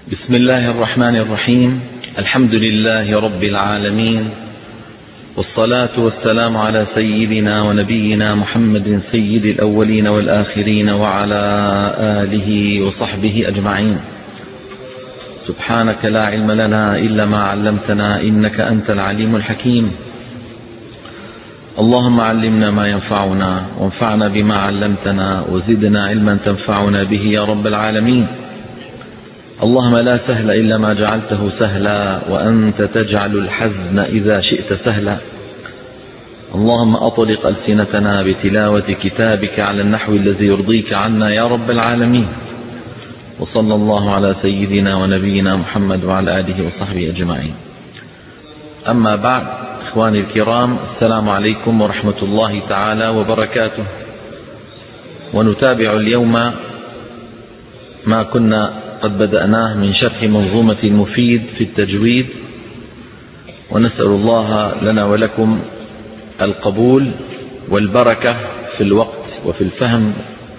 بسم الله الرحمن الرحيم. الحمد لله رب العالمين، والصلاة والسلام على سيدنا ونبينا محمد سيد الأولين والآخرين وعلى آله وصحبه أجمعين. سبحانك لا علم لنا إلا ما علمتنا إنك أنت العليم الحكيم. اللهم علمنا ما ينفعنا وانفعنا بما علمتنا وزدنا علما تنفعنا به يا رب العالمين. اللهم لا سهل إلا ما جعلته سهلا وأنت تجعل الحزن إذا شئت سهلا. اللهم أطلق ألسنتنا بتلاوة كتابك على النحو الذي يرضيك عنا يا رب العالمين. وصلى الله على سيدنا ونبينا محمد وعلى آله وصحبه أجمعين. أما بعد، إخواني الكرام، السلام عليكم ورحمة الله تعالى وبركاته. ونتابع اليوم ما كنا قد بدأناه من شرح منظومة المفيد في التجويد، ونسأل الله لنا ولكم القبول والبركة في الوقت وفي الفهم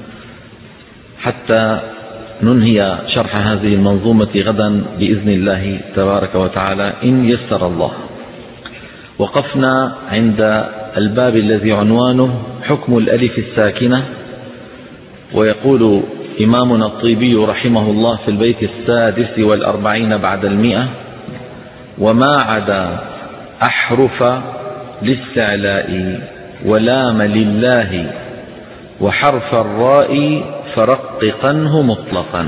حتى ننهي شرح هذه المنظومة غدا بإذن الله تبارك وتعالى إن يسر الله. وقفنا عند الباب الذي عنوانه حكم الألف الساكنة، ويقول إمامنا الطيبي رحمه الله في البيت 46 بعد 100: وما عدا أحرف الاستعلاء ولام لله وحرف الراء فرققنه مطلقا.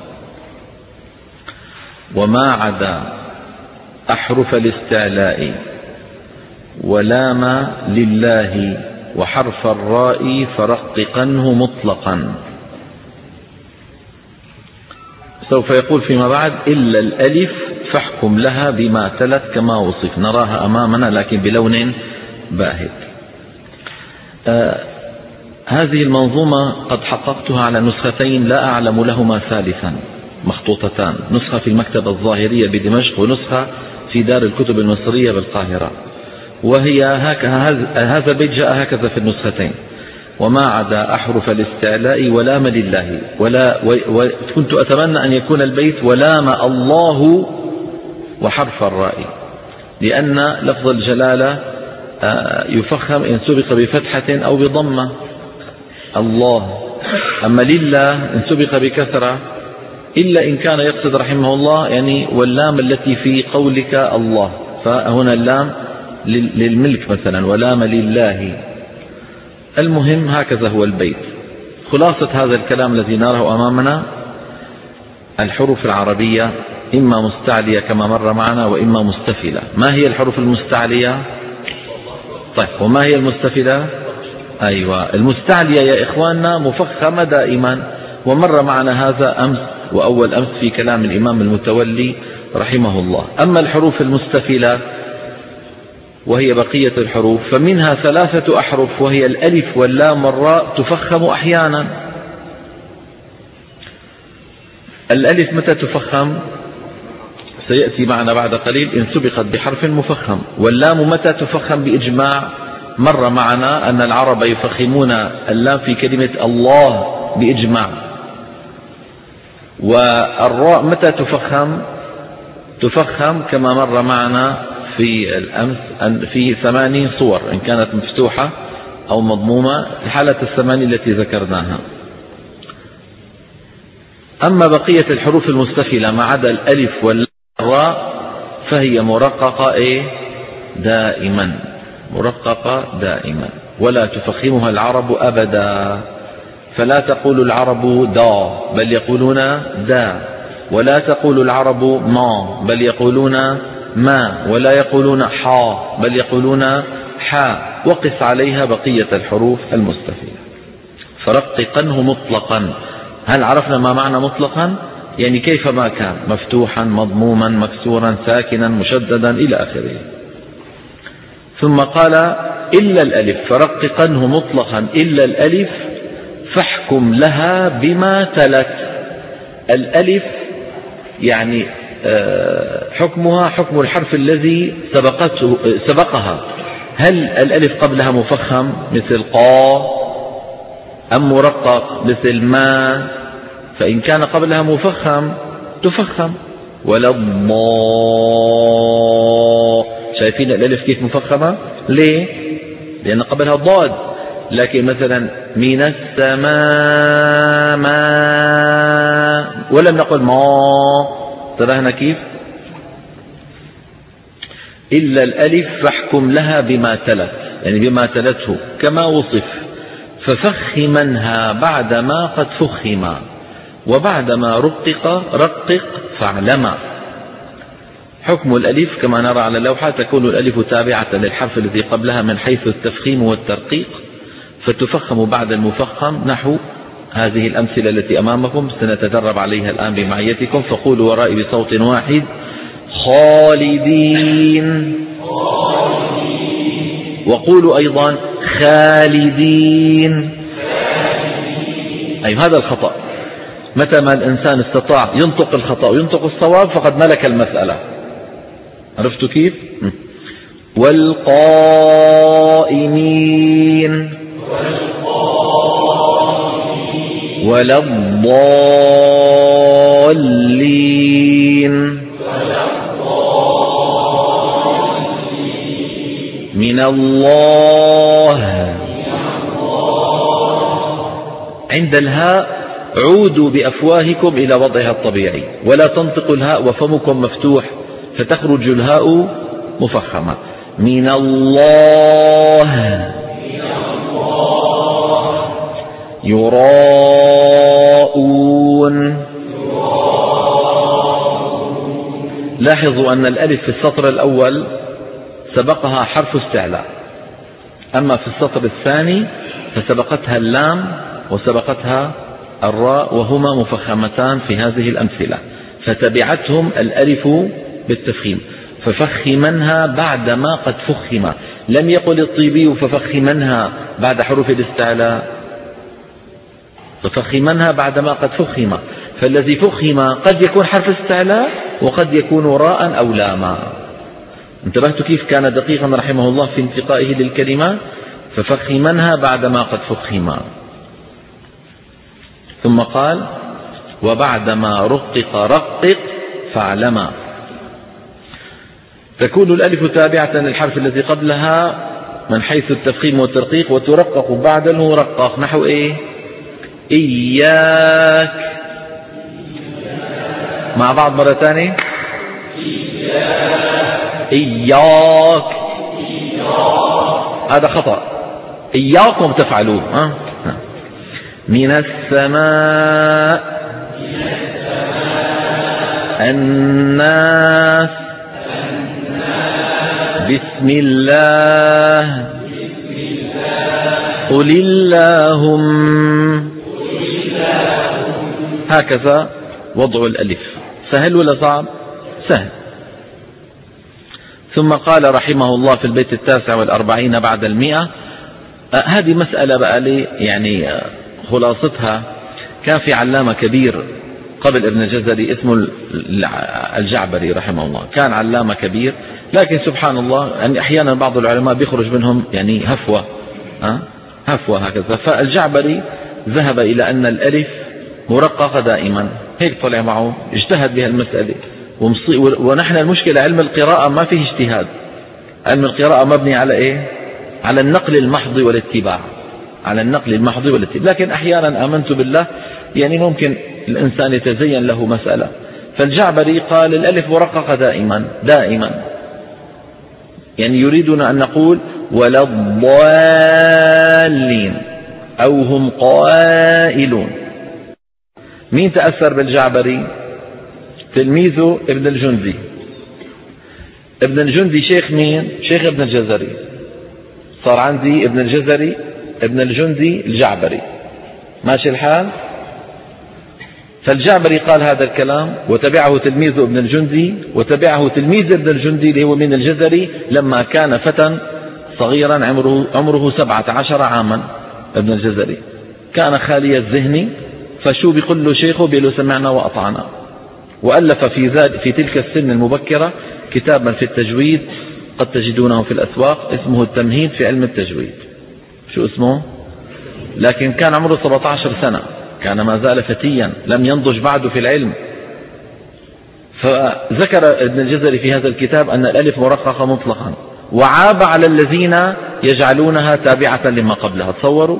وما عدا أحرف الاستعلاء ولام لله وحرف الراء فرققنه مطلقا. سوف يقول فيما بعد: إلا الألف فاحكم لها بما تلت كما وصف. نراها أمامنا لكن بلون باهت. هذه المنظومة قد حققتها على نسختين لا أعلم لهما ثالثا مخطوطتان، نسخة في المكتبة الظاهرية بدمشق ونسخة في دار الكتب المصرية بالقاهرة. وهي هذا البيت جاء هكذا في النسختين: وما عدا أحرف الاستعلاء ولام لله. وكنت أتمنى أن يكون البيت ولام الله وحرف الراء، لأن لفظ الجلالة يفخم إن سبق بفتحة أو بضمة الله، أما لله إن سبق بكسرة، إلا إن كان يقصد رحمه الله يعني واللام التي في قولك الله، فهنا اللام للملك مثلا، ولام لله. المهم هكذا هو البيت. خلاصة هذا الكلام الذي نراه أمامنا: الحروف العربية إما مستعلية كما مر معنا وإما مستفلة. ما هي الحروف المستعلية؟ طيب، وما هي المستفلة؟ أيوة، المستعلية يا إخواننا مفخمة دائما، ومر معنا هذا أمس وأول أمس في كلام الإمام المتولي رحمه الله. أما الحروف المستفلة وهي بقية الحروف فمنها 3 أحرف، وهي الألف واللام والراء، تفخم أحيانا. الألف متى تفخم؟ سيأتي معنا بعد قليل إن سبقت بحرف مفخم. واللام متى تفخم بإجماع؟ مر معنا أن العرب يفخمون اللام في كلمة الله بإجماع. والراء متى تفخم؟ تفخم كما مر معنا في الأمس في 8 صور، إن كانت مفتوحة أو مضمومة، في حالة 8 التي ذكرناها. أما بقية الحروف المستفلة ما عدا الألف والراء فهي مرققة دائما، مرققة دائما، ولا تفخمها العرب أبدا. فلا تقول العرب دا بل يقولون دا، ولا تقول العرب ما بل يقولون ما، ولا يقولون حا بل يقولون حا. وقس عليها بقية الحروف المستفلة. فرققنه مطلقا. هل عرفنا ما معنى مطلقا؟ يعني كيف ما كان، مفتوحا مضموما مكسورا ساكنا مشددا إلى آخره. ثم قال: إلا الألف، فرققنه مطلقا إلا الألف فاحكم لها بما تلت. الألف يعني حكمها حكم الحرف الذي سبقها. هل الألف قبلها مفخم مثل قا، أم مرقق مثل ما؟ فإن كان قبلها مفخم تفخم، ولا شايفين الألف كيف مفخمة؟ ليه؟ لأن قبلها ضاد. لكن مثلا من السماء ما، ولم نقل ما، تراهنا كيف؟ إلا الألف فاحكم لها بما تلت، يعني بما تلته كما وصف. ففخمنها بعدما قد فخم، وبعدما رقق فاعلما. حكم الألف كما نرى على اللوحة: تكون الألف تابعة للحرف الذي قبلها من حيث التفخيم والترقيق، فتفخم بعد المفخم، نحو هذه الأمثلة التي أمامكم سنتدرب عليها الآن بمعيتكم. فقولوا ورائي بصوت واحد: خالدين. وقولوا أيضا خالدين. أي هذا الخطأ. متى ما الإنسان استطاع ينطق الخطأ وينطق الصواب فقد ملك المسألة. عرفتوا كيف؟ والقائمين ولا الضالين من الله. عند الهاء عودوا بأفواهكم إلى وضعها الطبيعي، ولا تنطقوا الهاء وفمكم مفتوح فتخرج الهاء مفخمة. من الله. يراءون. لاحظوا أن الألف في السطر الأول سبقها حرف استعلاء، أما في السطر الثاني فسبقتها اللام وسبقتها الراء، وهما مفخمتان في هذه الأمثلة، فتبعتهم الألف بالتفخيم. ففخمنها بعدما قد فخم. لم يقل الطيبي ففخمنها بعد حروف الاستعلاء، ففخمنها بعدما قد فخم. فالذي فخم قد يكون حرف استعلاء وقد يكون راء أو لاما. انتبهتوا كيف كان دقيقا رحمه الله في انتقائه للكلمات؟ ففخمنها بعدما قد فخم. ثم قال: وبعدما رقق فاعلما. تكون الألف تابعة للحرف الذي قبلها من حيث التفخيم والترقيق، وترقق بعد المرقق، نحو إيه؟ إياك. مع بعض مرة ثانية: إياك. هذا خطأ، إياكم تفعلون. من السماء. الناس. بسم الله. قل اللهم. هكذا وضع الألف. سهل ولا صعب؟ سهل. ثم قال رحمه الله في البيت 49 بعد 100: هذه مسألة بقى لي يعني خلاصتها. كان في علامة كبير قبل ابن الجزري اسمه الجعبري رحمه الله، كان علامة كبير، لكن سبحان الله يعني أحيانا بعض العلماء بيخرج منهم يعني هفوة هكذا. فالجعبري ذهب إلى أن الألف مرققة دائما، هيك طلع معه، اجتهد بها المسألة. ونحن المشكلة علم القراءة ما فيه اجتهاد. علم القراءة مبني على إيه؟ على النقل المحض والاتباع، على النقل المحض والاتباع. لكن أحيانا آمنت بالله يعني ممكن الإنسان يتزين له مسألة. فالجعبري قال الألف مرققة دائما، يعني يريدنا أن نقول ولا الضالين أو هم قائلون. مين تأثر بالجعبري؟ تلميذه ابن الجندي. ابن الجندي شيخ مين؟ شيخ ابن الجزري. صار عندي ابن الجزري، ابن الجندي، الجعبري، ماشي الحال. فالجعبري قال هذا الكلام، وتبعه تلميذه ابن الجندي، وتبعه تلميذ ابن الجندي اللي هو من الجزري لما كان فتى صغيرا عمره 17 عاما. ابن الجزري كان خالي الذهن، فشو بيقول له شيخه؟ بيقول له سمعنا وأطعنا. وألف في تلك السن المبكرة كتابا في التجويد قد تجدونه في الأسواق، اسمه التمهيد في علم التجويد. شو اسمه؟ لكن كان عمره 17 سنة، كان ما زال فتيا، لم ينضج بعد في العلم. فذكر ابن الجزري في هذا الكتاب أن الألف مرققة مطلقا، وعاب على الذين يجعلونها تابعة لما قبلها. تصوروا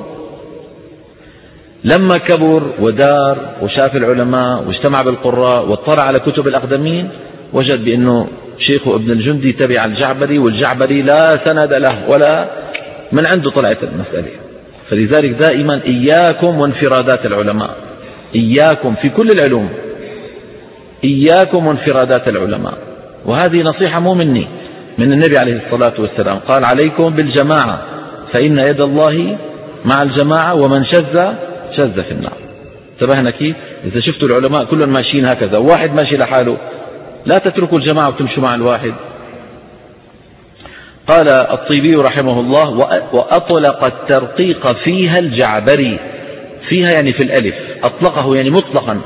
لما كبر ودار وشاف العلماء واجتمع بالقراء واطلع على كتب الأقدمين، وجد بأنه شيخه ابن الجندي تبع الجعبري، والجعبري لا سند له ولا من عنده طلعت المسألة. فلذلك دائما إياكم وانفرادات العلماء، إياكم في كل العلوم، إياكم وانفرادات العلماء. وهذه نصيحة مو مني، من النبي عليه الصلاة والسلام، قال عليكم بالجماعة فإن يد الله مع الجماعة ومن شذ شذ في النار. انتبهنا كيف؟ إذا شفتوا العلماء كلهم ماشيين هكذا، واحد ماشي لحاله، لا تتركوا الجماعة وتمشوا مع الواحد. قال الطيبي رحمه الله: وأطلق الترقيق فيها الجعبري، فيها يعني في الألف، أطلقه يعني مطلقا،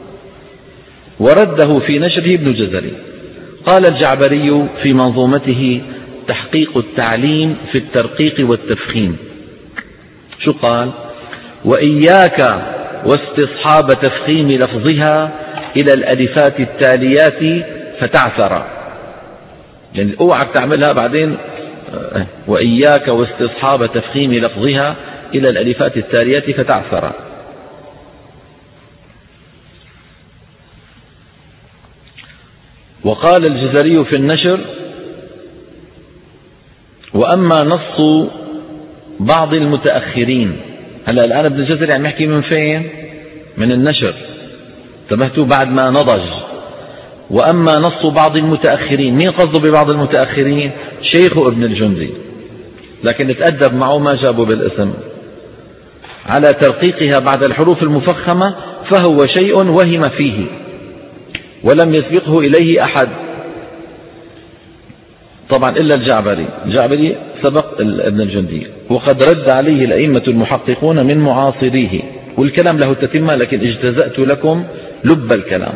ورده في نشره ابن الجزري. قال الجعبري في منظومته تحقيق التعليم في الترقيق والتفخيم، شو قال؟ وإياك واستصحاب تفخيم لفظها إلى الألفات التاليات فتعثر، يعني اوعك تعملها بعدين. وإياك واستصحاب تفخيم لفظها إلى الألفات التاليات فتعثر. وقال الجزري في النشر: وأما نص بعض المتأخرين. هلا الآن ابن الجزري عم يحكي من فين؟ من النشر، انتبهتوا؟ بعد ما نضج. وأما نص بعض المتأخرين، مين قصده ببعض المتأخرين؟ شيخ ابن الجندي، لكن اتأدب معه ما جابه بالاسم، على ترقيقها بعد الحروف المفخمة، فهو شيء وهم فيه ولم يسبقه إليه أحد، طبعا إلا الجعبري سبق ابن الجندي، وقد رد عليه الأئمة المحققون من معاصريه، والكلام له تتمة لكن اجتزأت لكم لب الكلام.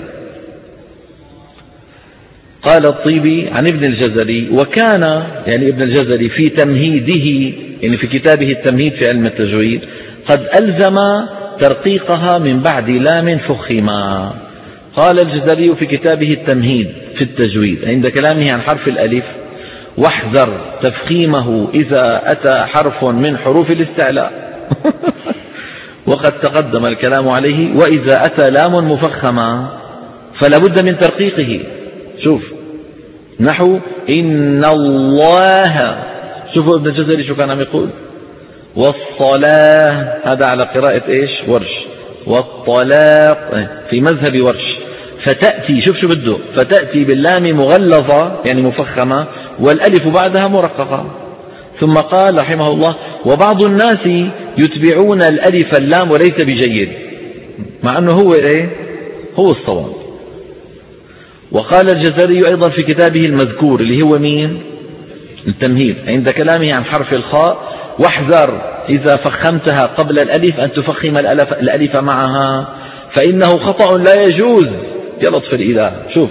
قال الطيبي عن ابن الجزري: وكان يعني ابن الجزري في تمهيده، يعني في كتابه التمهيد في علم التجويد، قد ألزم ترقيقها من بعد لام فخما. قال الجزري في كتابه التمهيد في التجويد عند كلامه عن حرف الألف: واحذر تفخيمه إذا أتى حرف من حروف الاستعلاء وقد تقدم الكلام عليه. وإذا أتى لام مفخمة فلا بد من ترقيقه. شوف نحو إن الله، شوفوا ابن الجزري شو كان عم يقول: والصلاة، هذا على قراءة إيش؟ ورش. والطلاق في مذهب ورش. فتأتي، شوف شو بده، فتأتي باللام مغلظة يعني مفخمة، والألف بعدها مرققة. ثم قال رحمه الله: وبعض الناس يتبعون الألف اللام وليس بجيد، مع أنه هو إيه؟ هو الصواب. وقال الجزري أيضا في كتابه المذكور اللي هو مين؟ التمهيد، عند كلامه عن حرف الخاء: واحذر إذا فخمتها قبل الألف أن تفخم الألف معها، فإنه خطأ لا يجوز. يا لطف الإله. شوف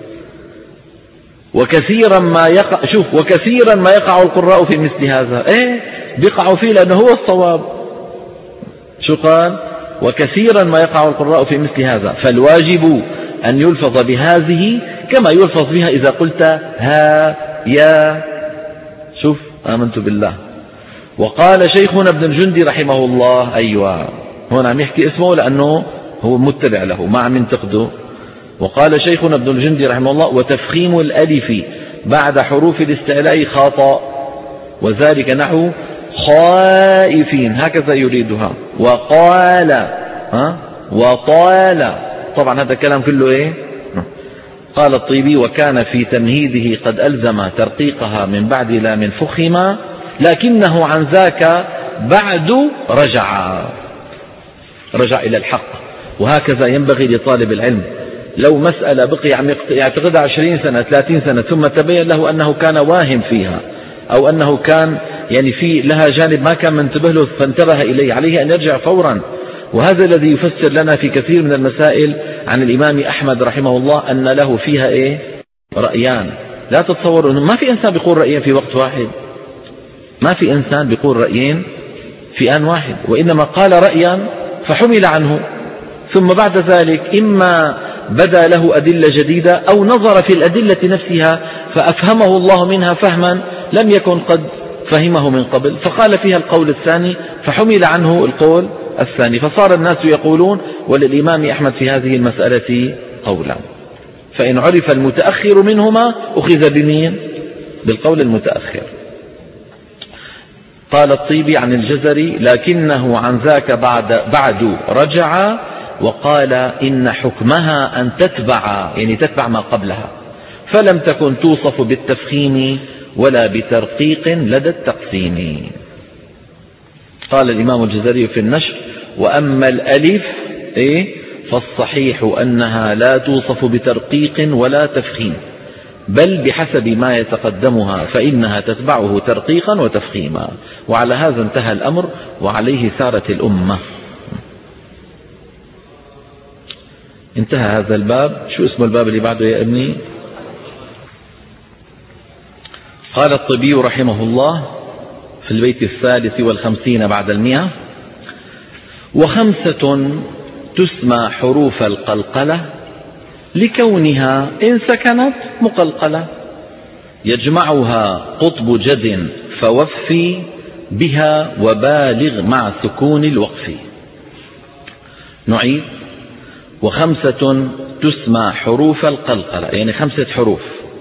وكثيرا ما يقع القراء في مثل هذا. بيقعوا فيه لأنه هو الصواب. شو قال؟ وكثيرا ما يقع القراء في مثل هذا، فالواجب أن يلفظ بهذه كما يلفظ بها إذا قلت ها يا. شوف آمنت بالله. وقال شيخنا ابن الجندي رحمه الله، أيوة هون عم يحكي اسمه لأنه هو متبع له ما عم ينتقده. وقال شيخنا ابن الجندي رحمه الله: وتفخيم الألف بعد حروف الاستعلاء خطأ، وذلك نحو خائفين، هكذا يريدها. وقال وطال، طبعا هذا كلام كله ايه؟ قال الطيبي: وكان في تمهيده قد ألزم ترقيقها من بعد لام فخما، لكنه عن ذاك بعد رجع إلى الحق. وهكذا ينبغي لطالب العلم، لو مسألة بقي عم يعتقدها 20 سنة 30 سنة ثم تبين له أنه كان واهم فيها، أو أنه كان يعني في لها جانب ما كان منتبه له فانتبه إليه، عليه أن يرجع فورا. وهذا الذي يفسر لنا في كثير من المسائل عن الإمام أحمد رحمه الله أن له فيها إيه؟ رأيان. لا تتصور أنه ما في إنسان بيقول رأيين في وقت واحد، ما في إنسان بيقول رأيين في آن واحد، وإنما قال رأيا فحمل عنه، ثم بعد ذلك إما بدا له أدلة جديدة أو نظر في الأدلة نفسها فأفهمه الله منها فهما لم يكن قد فهمه من قبل، فقال فيها القول الثاني فحمل عنه القول الثاني، فصار الناس يقولون وللإمام أحمد في هذه المسألة قولا. فإن عرف المتأخر منهما أخذ بمين؟ بالقول المتأخر. قال الطيبي عن الجزري لكنه عن ذاك بعد رجع وقال إن حكمها أن تتبع، يعني تتبع ما قبلها، فلم تكن توصف بالتفخيم ولا بترقيق لدى التقسيم. قال الإمام الجزري في النشر وأما الألف فالصحيح أنها لا توصف بترقيق ولا تفخيم، بل بحسب ما يتقدمها فإنها تتبعه ترقيقا وتفخيما. وعلى هذا انتهى الأمر وعليه سارت الأمة. انتهى هذا الباب. شو اسم الباب اللي بعده يا ابني؟ قال الطبي رحمه الله في البيت 53 بعد 100 وخمسة تسمى حروف القلقلة لكونها إن سكنت مقلقلة يجمعها قطب جد فوفي بها وبالغ مع سكون الوقف. نعيد. وخمسة تسمى حروف القلقلة، يعني 5 حروف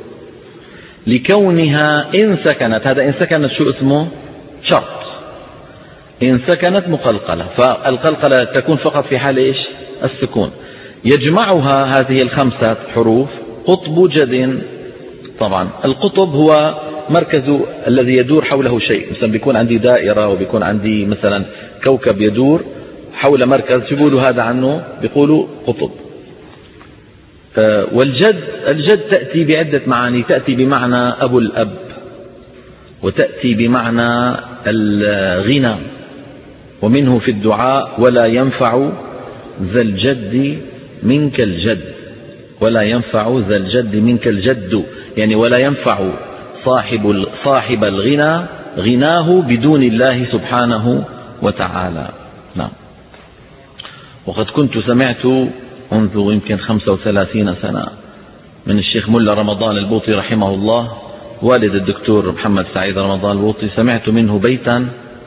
لكونها إن سكنت، هذا إن سكنت شو اسمه؟ شرط. إن سكنت مقلقلة، فالقلقلة تكون فقط في حال إيش؟ السكون. يجمعها هذه 5 حروف قطب جد. طبعا القطب هو مركز الذي يدور حوله شيء، مثلا بيكون عندي دائرة وبيكون عندي مثلا كوكب يدور حول مركز، شو بيقولوا هذا عنه؟ بيقولوا قطب. الجد تأتي بعدة معاني، تأتي بمعنى أبو الأب، وتأتي بمعنى الغنى، ومنه في الدعاء ولا ينفع ذا الجد منك الجد، ولا ينفع ذا الجد منك الجد، يعني ولا ينفع صاحب الغنى غناه بدون الله سبحانه وتعالى. نعم. وقد كنت سمعت منذ يمكن 35 سنة من الشيخ ملا رمضان البوطي رحمه الله والد الدكتور محمد سعيد رمضان البوطي، سمعت منه بيتا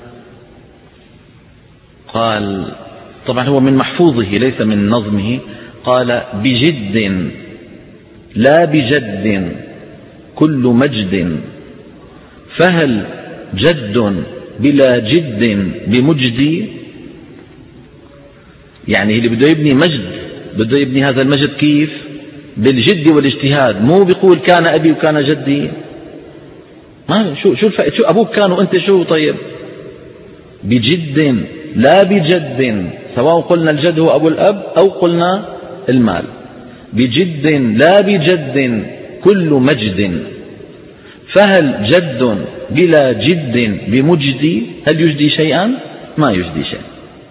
قال، طبعا هو من محفوظه ليس من نظمه، قال بجد لا بجد كل مجد، فهل جد بلا جد بمجدي؟ يعني اللي بده يبني مجد بده يبني هذا المجد كيف؟ بالجد والاجتهاد، مو بيقول كان أبي وكان جدي. ما شو أبوك كان وأنت شو؟ طيب بجد لا بجد، سواء قلنا الجد هو أبو الأب أو قلنا المال. بجد لا بجد كل مجد، فهل جد بلا جد بمجدي؟ هل يجدي شيئا؟ ما يجدي شيئا.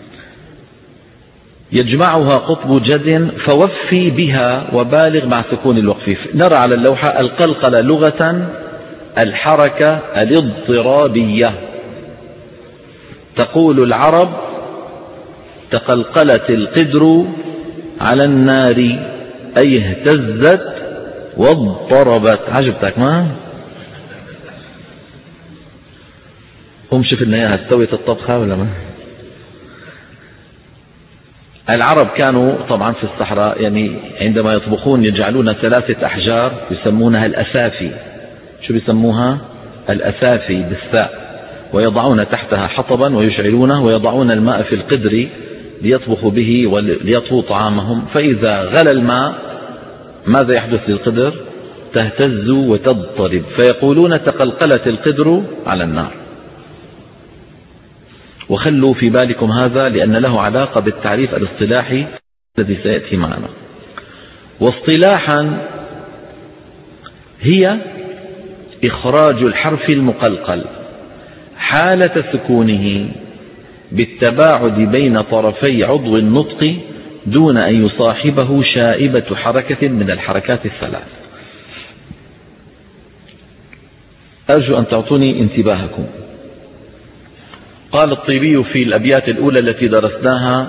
يجمعها قطب جد فوفي بها وبالغ مع سكون الوقف. نرى على اللوحة القلقلة لغة الحركة الاضطرابية. تقول العرب تقلقلت القدر على النار، أي اهتزت واضطربت. عجبتك ما؟ قم شوف لنا اياها، استوت الطبخة ولا ما؟ العرب كانوا طبعا في الصحراء، يعني عندما يطبخون يجعلون 3 أحجار يسمونها الأسافي. شو بيسموها؟ الأسافي بالثاء. ويضعون تحتها حطبا ويشعلونه ويضعون الماء في القدر ليطبخوا به وليطهوا طعامهم. فإذا غلى الماء ماذا يحدث للقدر؟ تهتز وتضطرب، فيقولون تقلقلت القدر على النار. وخلوا في بالكم هذا لأن له علاقة بالتعريف الاصطلاحي الذي سيأتي معنا. واصطلاحا هي إخراج الحرف المقلقل حالة سكونه بالتباعد بين طرفي عضو النطق دون أن يصاحبه شائبة حركة من الحركات 3. أرجو أن تعطوني انتباهكم. قال الطيبي في الأبيات الأولى التي درسناها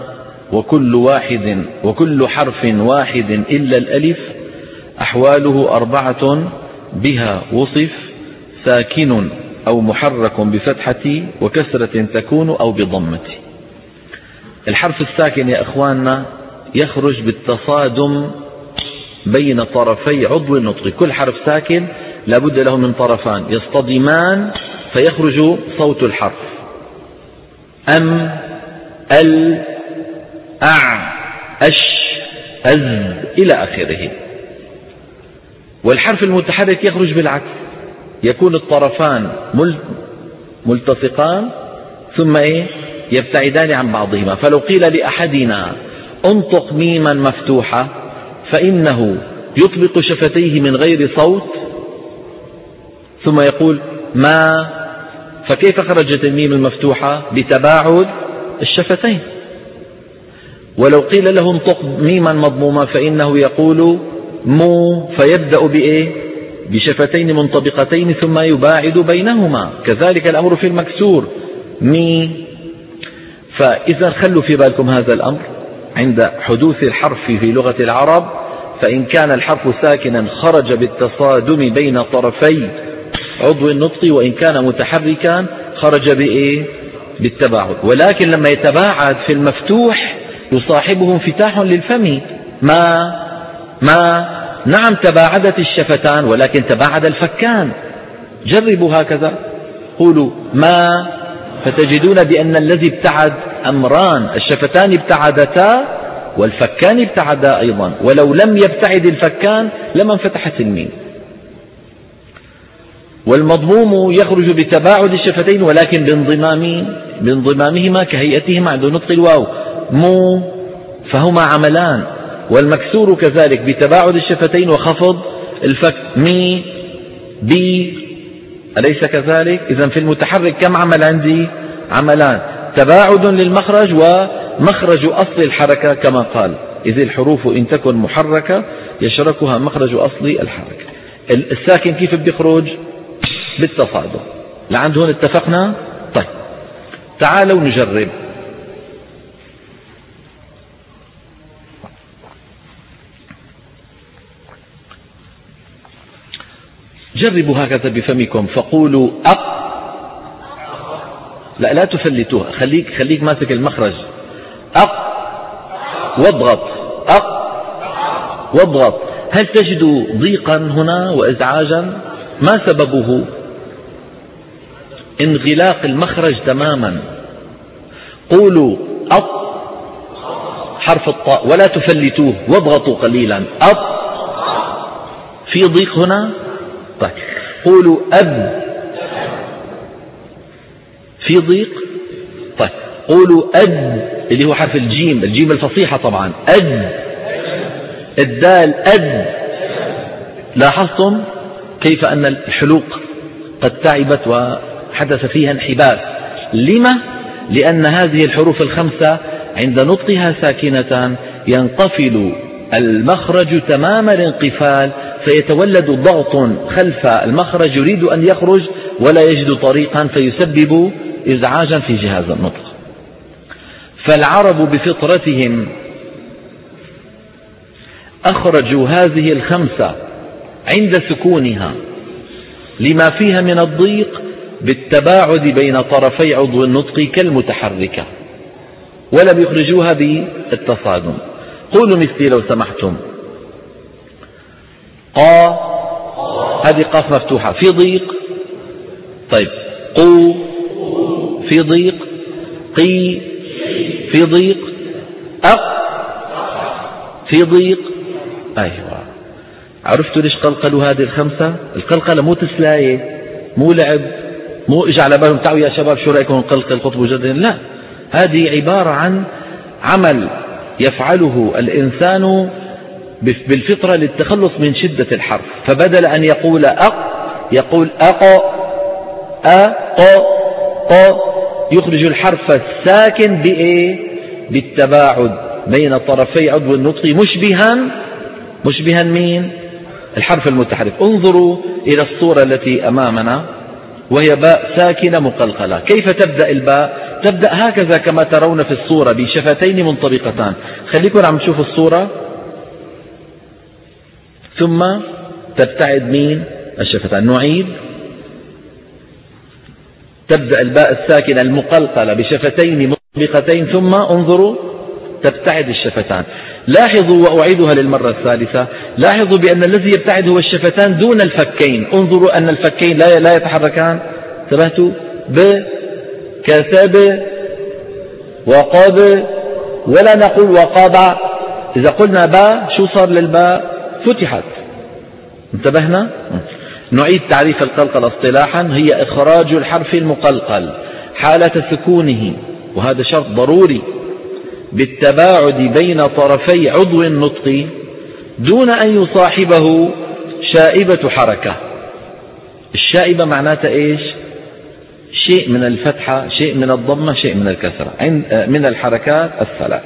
وكل حرف واحد إلا الألف أحواله 4 بها وصف: ساكن أو محرك بفتحة وكسرة تكون أو بضمة. الحرف الساكن يا إخواننا يخرج بالتصادم بين طرفي عضو النطق. كل حرف ساكن لابد له من طرفان يصطدمان فيخرج صوت الحرف: أم، ال، أع، أش، أز إلى آخره. والحرف المتحرك يخرج بالعكس، يكون الطرفان ملتصقان ثم يبتعدان عن بعضهما. فلو قيل لأحدنا انطق ميما مفتوحة فإنه يطبق شفتيه من غير صوت ثم يقول ما، فكيف خرجت الميم المفتوحة؟ بتباعد الشفتين. ولو قيل له انطق ميما مضمومة فإنه يقول مو، فيبدأ بشفتين منطبقتين ثم يباعد بينهما. كذلك الأمر في المكسور مي. فإذا خلوا في بالكم هذا الأمر عند حدوث الحرف في لغة العرب، فإن كان الحرف ساكنا خرج بالتصادم بين طرفي عضو النطق، وإن كان متحركا خرج بالتباعد. ولكن لما يتباعد في المفتوح يصاحبه انفتاح للفم. ما نعم تباعدت الشفتان ولكن تباعد الفكان. جربوا هكذا، قولوا ما، فتجدون بأن الذي ابتعد أمران: الشفتان ابتعدتا والفكان ابتعدا أيضا، ولو لم يبتعد الفكان لما انفتحت الميم. والمضموم يخرج بتباعد الشفتين ولكن بانضمامهما كهيئتهما عند نطق الواو مو، فهما عملان. والمكسور كذلك بتباعد الشفتين وخفض الفك مي بي، أليس كذلك؟ إذن في المتحرك كم عمل عندي؟ عملان: تباعد للمخرج ومخرج أصل الحركة كما قال: إذ الحروف إن تكن محركة يشركها مخرج أصل الحركة. الساكن كيف بيخرج؟ بالتصادم. لعند هون اتفقنا؟ طيب تعالوا نجرب. جربوا هكذا بفمكم فقولوا أق. لا تفلتوها، خليك ماسك المخرج. أق واضغط، أق واضغط. هل تجد ضيقا هنا وإزعاجا؟ ما سببه؟ انغلاق المخرج تماما. قولوا أط حرف الطاء ولا تفلتوه واضغطوا قليلا. أط. في ضيق هنا؟ طيب قولوا أب. في ضيق؟ طيب قولوا أد اللي هو حرف الجيم الفصيحة طبعا. أد. الدال أد. لاحظتم كيف أن الحلوق قد تعبت وحدث فيها انحباس؟ لما؟ لأن هذه الحروف الخمسة عند نطقها ساكنة ينقفل المخرج تمام الانقفال، فيتولد ضغط خلف المخرج يريد أن يخرج ولا يجد طريقا فيسبب إزعاجا في جهاز النطق. فالعرب بفطرتهم أخرجوا هذه الخمسة عند سكونها لما فيها من الضيق بالتباعد بين طرفي عضو النطق كالمتحركة، ولم يخرجوها بالتصادم. قولوا مثلي لو سمحتم. قا، هذه قاف مفتوحة في ضيق. طيب قو في ضيق. قي في ضيق. أق في ضيق. أيوة، عرفتوا ليش قلقلوا هذه الخمسة؟ القلقلة مو تسلاية، مو لعب، مو اجى على بالهم تعالوا يا شباب شو رأيكم نقلقل قطب جدا. لا، هذه عبارة عن عمل يفعله الإنسان بالفطرة للتخلص من شدة الحرف. فبدل أن يقول أق يقول أق أق أ، يخرج الحرف الساكن بالتباعد بين طرفي عضو النطق مشبها مين؟ الحرف المتحرك. انظروا إلى الصورة التي أمامنا وهي باء ساكنة مقلقلة. كيف تبدأ الباء؟ تبدأ هكذا كما ترون في الصورة بشفتين منطبقتان. خليكم عم تشوفوا الصورة، ثم تبتعد مين؟ الشفتان. نعيد. تبدأ الباء الساكنة المقلقلة بشفتين منطبقتين، ثم انظروا تبتعد الشفتان. لاحظوا، وأعيدها للمرة الثالثة، لاحظوا بأن الذي يبتعد هو الشفتان دون الفكين. انظروا أن الفكين لا يتحركان. انتبهتوا؟ ب كسب وقب، ولا نقول وقاب. إذا قلنا باء شو صار للباء؟ فتحت. انتبهنا؟ نعيد تعريف القلقلة اصطلاحا: هي إخراج الحرف المقلقل حالة سكونه، وهذا شرط ضروري، بالتباعد بين طرفي عضو النطق دون أن يصاحبه شائبة حركة. الشائبة معناتها إيش؟ شيء من الفتحة، شيء من الضمة، شيء من الكسرة من الحركات الثلاث.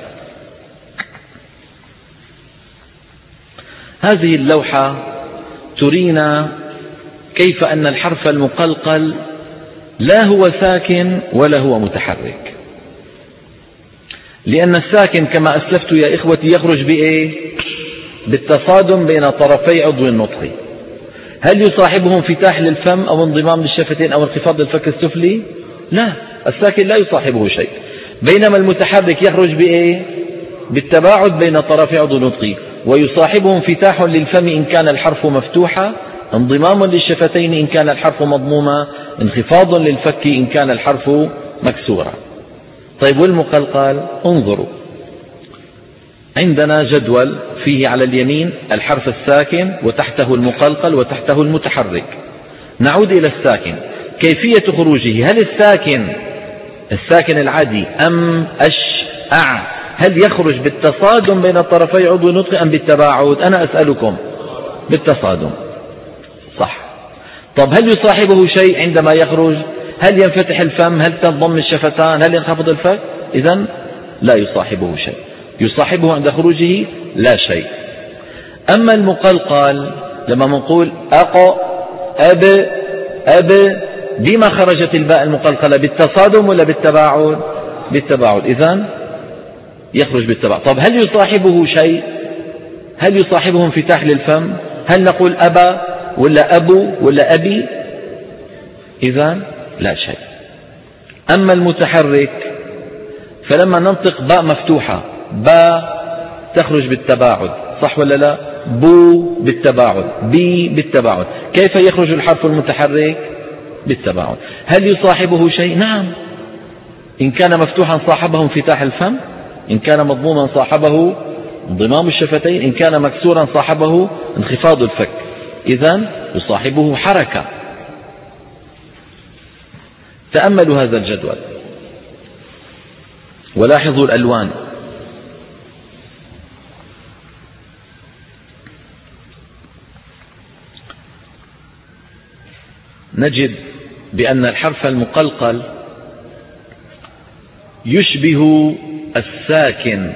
هذه اللوحة ترينا كيف أن الحرف المقلقل لا هو ساكن ولا هو متحرك، لأن الساكن كما أسلفت يا إخوتي يخرج بإيه؟ بالتصادم بين طرفي عضو النطق. هل يصاحبه انفتاح للفم أو انضمام للشفتين أو انخفاض الفك السفلي؟ لا، الساكن لا يصاحبه شيء. بينما المتحرك يخرج بإيه؟ بالتباعد بين طرفي عضو النطق، ويصاحبه انفتاح للفم إن كان الحرف مفتوحا، انضمام للشفتين إن كان الحرف مضموما، انخفاض للفك إن كان الحرف مكسورا. طيب والمقلقل؟ انظروا، عندنا جدول فيه على اليمين الحرف الساكن وتحته المقلقل وتحته المتحرك. نعود إلى الساكن. كيفية خروجه: هل الساكن العادي أم أش أع، هل يخرج بالتصادم بين طرفي عضو النطق أم بالتباعد؟ أنا أسألكم. بالتصادم، صح. طب هل يصاحبه شيء عندما يخرج؟ هل ينفتح الفم؟ هل تنضم الشفتان؟ هل ينخفض الفك؟ إذن لا يصاحبه شيء. يصاحبه عند خروجه لا شيء. أما المقلقل لما نقول أق أب أب، بما خرجت الباء المقلقلة؟ بالتصادم ولا بالتباعد؟ بالتباعد، إذن يخرج بالتباعد. طب هل يصاحبه شيء؟ هل يصاحبه انفتاح للفم؟ هل نقول أبا ولا أبو ولا أبي؟ إذن لا شيء. أما المتحرك فلما ننطق باء مفتوحة، باء تخرج بالتباعد، صح ولا لا؟ بو بالتباعد، بي بالتباعد. كيف يخرج الحرف المتحرك؟ بالتباعد. هل يصاحبه شيء؟ نعم، إن كان مفتوحا صاحبه انفتاح الفم، إن كان مضموما صاحبه انضمام الشفتين، إن كان مكسورا صاحبه انخفاض الفك. إذن يصاحبه حركة. تأملوا هذا الجدول ولاحظوا الألوان. نجد بأن الحرف المقلقل يشبه الساكن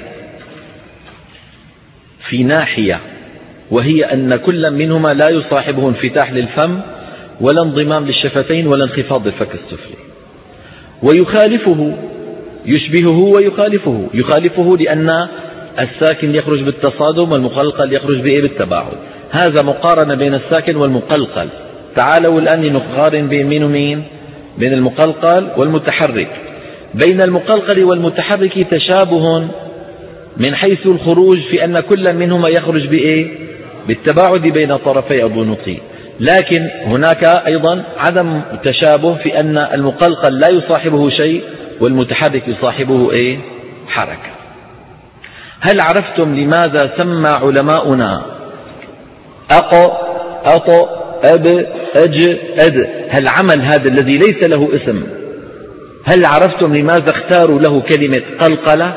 في ناحية، وهي أن كل منهما لا يصاحبه انفتاح للفم ولا انضمام للشفتين ولا انخفاض الفك السفلي. ويخالفه، يشبهه ويخالفه. يخالفه لأن الساكن يخرج بالتصادم والمقلقل يخرج بالتباعد. هذا مقارنة بين الساكن والمقلقل. تعالوا الآن نقارن بين مين ومين؟ بين المقلقل والمتحرك. بين المقلقل والمتحرك تشابه من حيث الخروج، في أن كل منهما يخرج بالتباعد بين طرفي عضو النطق، لكن هناك أيضا عدم تشابه في أن المقلقل لا يصاحبه شيء والمتحرك يصاحبه حركة. هل عرفتم لماذا سمى علماؤنا أق أط أب أج أد هالعمل هذا الذي ليس له اسم؟ هل عرفتم لماذا اختاروا له كلمة قلقلة؟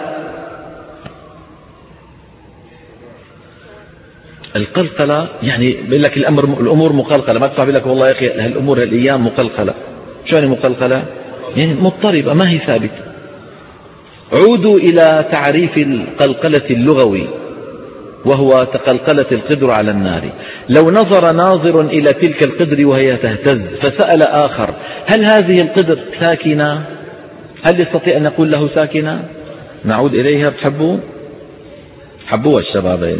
القلقلة يعني بيقول لك الأمور مقلقلة، ما تصعب لك والله يا أخي هالأمور هالأيام مقلقلة. شو يعني مقلقلة؟ يعني مضطربة، ما هي ثابتة. عودوا إلى تعريف القلقلة اللغوي، وهو تقلقلت القدر على النار. لو نظر ناظر إلى تلك القدر وهي تهتز فسأل آخر: هل هذه القدر ساكنة هل يستطيع أن نقول له ساكنة؟ نعود إليها. بتحبوا حبوها الشباب؟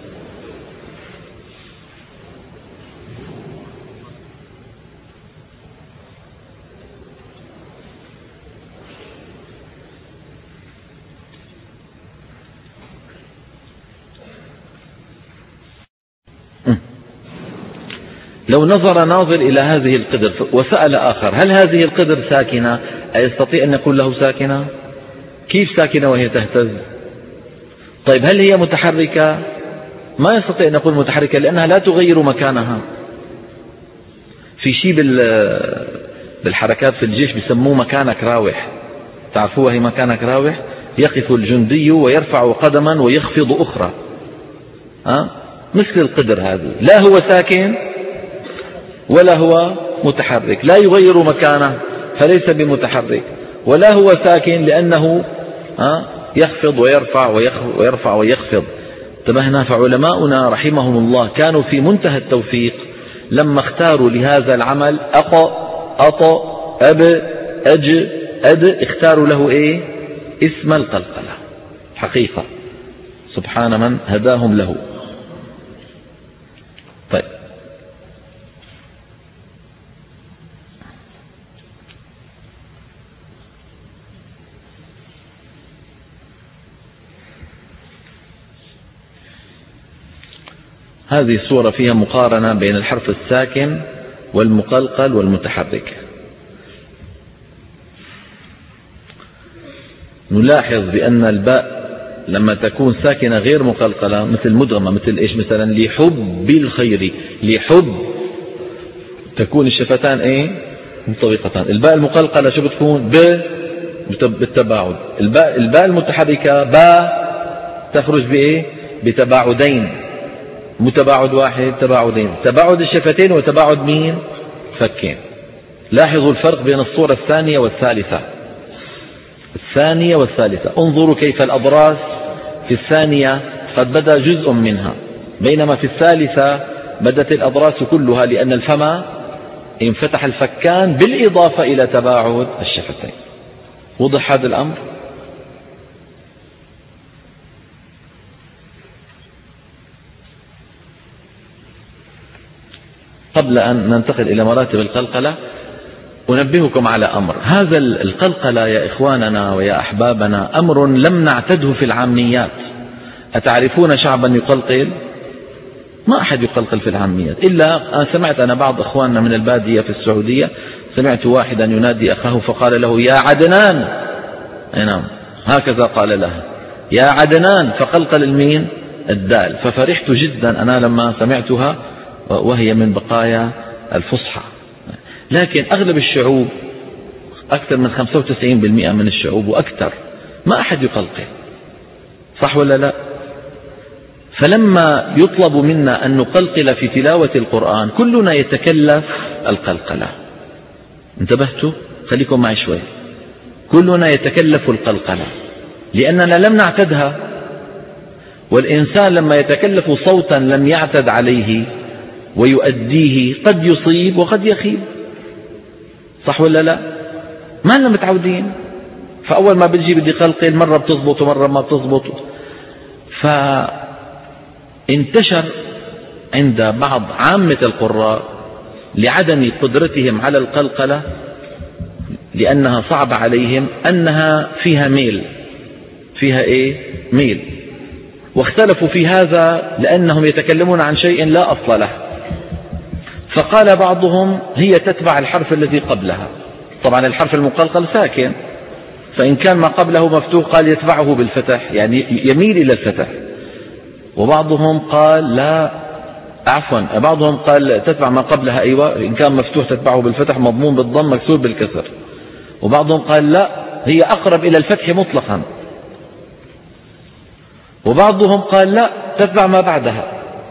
لو نظر ناظر إلى هذه القدر وسأل آخر هل هذه القدر ساكنة، أيستطيع أن نقول له ساكنة؟ كيف ساكنة وهي تهتز؟ طيب هل هي متحركة؟ ما يستطيع أن نقول متحركة لأنها لا تغير مكانها. في شيء بالحركات في الجيش بيسموه مكانك راوح، تعرفوها هي مكانك راوح؟ يقف الجندي ويرفع قدما ويخفض أخرى، مثل القدر هذه، لا هو ساكن ولا هو متحرك، لا يغير مكانه فليس بمتحرك، ولا هو ساكن لأنه يخفض ويرفع ويخفض. انتبهنا. فعلماؤنا رحمهم الله كانوا في منتهى التوفيق لما اختاروا لهذا العمل اختاروا له اسم القلقلة حقيقة، سبحان من هداهم له. طيب هذه السورة فيها مقارنة بين الحرف الساكن والمقلقل والمتحرك. نلاحظ بأن الباء لما تكون ساكنة غير مقلقلة مثل مدغمة، مثل إيش؟ مثلا لحب الخير، لحب، تكون الشفتان منطبقتان. الباء المقلقلة شو بتكون؟ بالتباعد. الباء المتحركة باء تخرج بتباعدين، متباعد واحد، تباعدين، تباعد الشفتين وتباعد مين؟ فكين. لاحظوا الفرق بين الصورة الثانية والثالثة. الثانية والثالثة انظروا كيف الأضراس في الثانية قد بدا جزء منها، بينما في الثالثة بدت الأضراس كلها لأن الفم انفتح الفكان بالإضافة إلى تباعد الشفتين. وضح هذا الأمر؟ قبل أن ننتقل إلى مراتب القلقلة أنبهكم على أمر. هذا القلقلة يا إخواننا ويا أحبابنا أمر لم نعتده في العاميات. أتعرفون شعبا يقلقل؟ ما أحد يقلقل في العاميات، إلا سمعت أنا بعض أخواننا من البادية في السعودية، سمعت واحدا ينادي أخاه فقال له يا عدنان، نعم هكذا قال له يا عدنان، فقلقل المين؟ الدال. ففرحت جدا أنا لما سمعتها وهي من بقايا الفصحى. لكن أغلب الشعوب أكثر من 95% من الشعوب وأكثر ما أحد يقلقل، صح ولا لا؟ فلما يطلب منا أن نقلقل في تلاوة القرآن كلنا يتكلف القلقلة. انتبهتوا؟ خليكم معي شوي. كلنا يتكلف القلقلة لأننا لم نعتدها، والإنسان لما يتكلف صوتا لم يعتد عليه ويؤديه قد يصيب وقد يخيب، صح ولا لا؟ ما لنا متعودين، فأول ما بدي قلقل مرة بتزبط ومرة ما بتزبط. فانتشر عند بعض عامة القراء لعدم قدرتهم على القلقلة لأنها صعبة عليهم أنها فيها ميل، فيها ميل، واختلفوا في هذا لأنهم يتكلمون عن شيء لا أصل له. فقال بعضهم هي تتبع الحرف الذي قبلها. طبعا الحرف المقلقل ساكن، فإن كان ما قبله مفتوح قال يتبعه بالفتح، يعني يميل إلى الفتح. وبعضهم قال لا، عفوا، بعضهم قال تتبع ما قبلها، أيوة إن كان مفتوح تتبعه بالفتح، مضموم بالضم، مكسور بالكسر. وبعضهم قال لا، هي أقرب إلى الفتح مطلقا. وبعضهم قال لا، تتبع ما بعدها.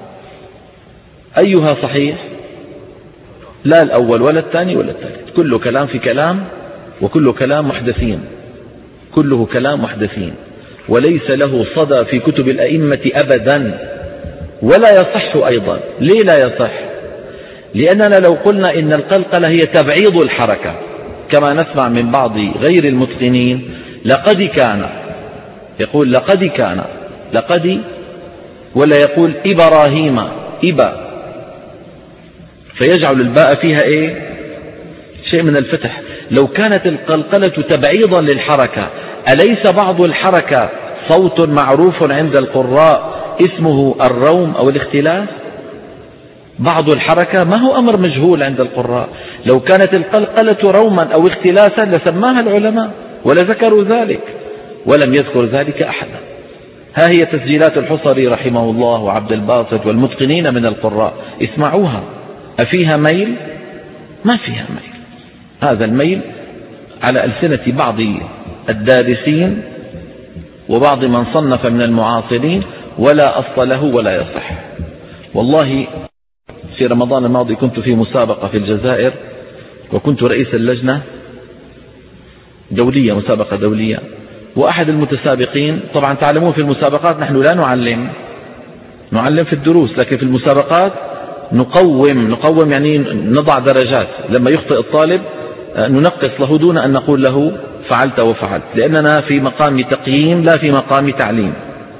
أيها صحيح؟ لا الأول ولا الثاني ولا الثالث، كله كلام في كلام، وكله كلام محدثين، كله كلام محدثين، وليس له صدى في كتب الأئمة أبدا، ولا يصح أيضا. ليه لا يصح؟ لأننا لو قلنا إن القلقلة هي تبعيض الحركة، كما نسمع من بعض غير المتقنين لقد كان، يقول لقد كان، لقد، ولا يقول إبراهيم إبا، فيجعل الباء فيها إيه؟ شيء من الفتح. لو كانت القلقلة تبعيضا للحركة، أليس بعض الحركة صوت معروف عند القراء اسمه الروم أو الاختلاف؟ بعض الحركة ما هو أمر مجهول عند القراء. لو كانت القلقلة روما أو اختلاسا لسماها العلماء ولذكروا ذلك، ولم يذكر ذلك أحدا. ها هي تسجيلات الحصري رحمه الله وعبد الباسط والمتقنين من القراء، اسمعوها. أفيها ميل؟ ما فيها ميل. هذا الميل على ألسنة بعض الدارسين وبعض من صنف من المعاصرين، ولا أصل له ولا يصح. والله في رمضان الماضي كنت في مسابقة في الجزائر، وكنت رئيس اللجنة دولية، مسابقة دولية، وأحد المتسابقين، طبعا تعلمون في المسابقات نحن لا نعلم في الدروس، لكن في المسابقات نقوم يعني نضع درجات. لما يخطئ الطالب ننقص له دون أن نقول له فعلت وفعلت، لأننا في مقام تقييم لا في مقام تعليم.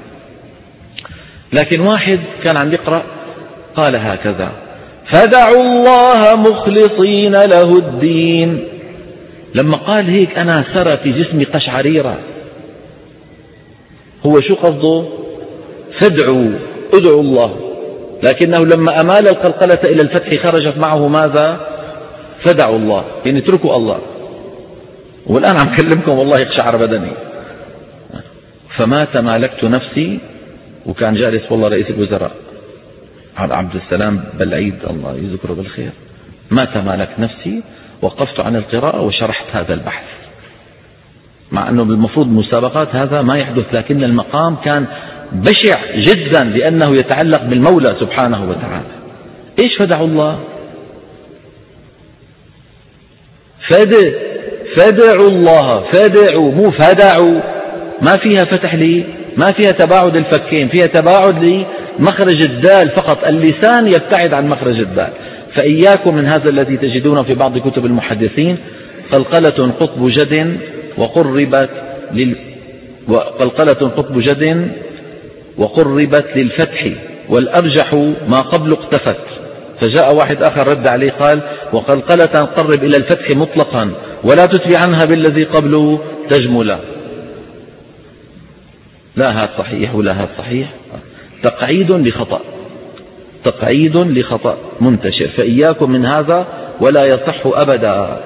لكن واحد كان عم يقرأ قال هكذا: فدعوا الله مخلصين له الدين. لما قال هيك أنا سرى في جسمي قشعريرة. هو شو قصده؟ ادعوا الله، لكنه لما أمال القلقلة إلى الفتح خرجت معه ماذا؟ فدعوا الله، يعني اتركوا الله. والآن عم كلمكم والله يقشعر بدني. فما تمالكت نفسي، وكان جالس والله رئيس الوزراء عبد السلام بالعيد الله يذكره بالخير، ما تمالكت نفسي، وقفت عن القراءة وشرحت هذا البحث، مع أنه بالمفروض مسابقات هذا ما يحدث، لكن المقام كان بشع جدا لأنه يتعلق بالمولى سبحانه وتعالى. إيش فدعوا الله؟ فدعوا الله، فدعوا مو فدعوا، ما فيها فتح لي، ما فيها تباعد الفكين، فيها تباعد لمخرج الدال فقط. اللسان يبتعد عن مخرج الدال. فإياكم من هذا الذي تجدونه في بعض كتب المحدثين: قلقلة قطب جد وقربت للفتح، والأرجح ما قبل اقتفت. فجاء واحد آخر رد عليه قال: وقلقلة قرب إلى الفتح مطلقا ولا تتبع عنها بالذي قبله تجملا. لا هذا صحيح ولا هذا صحيح، تقعيد لخطأ منتشر، فإياكم من هذا ولا يصح أبدا.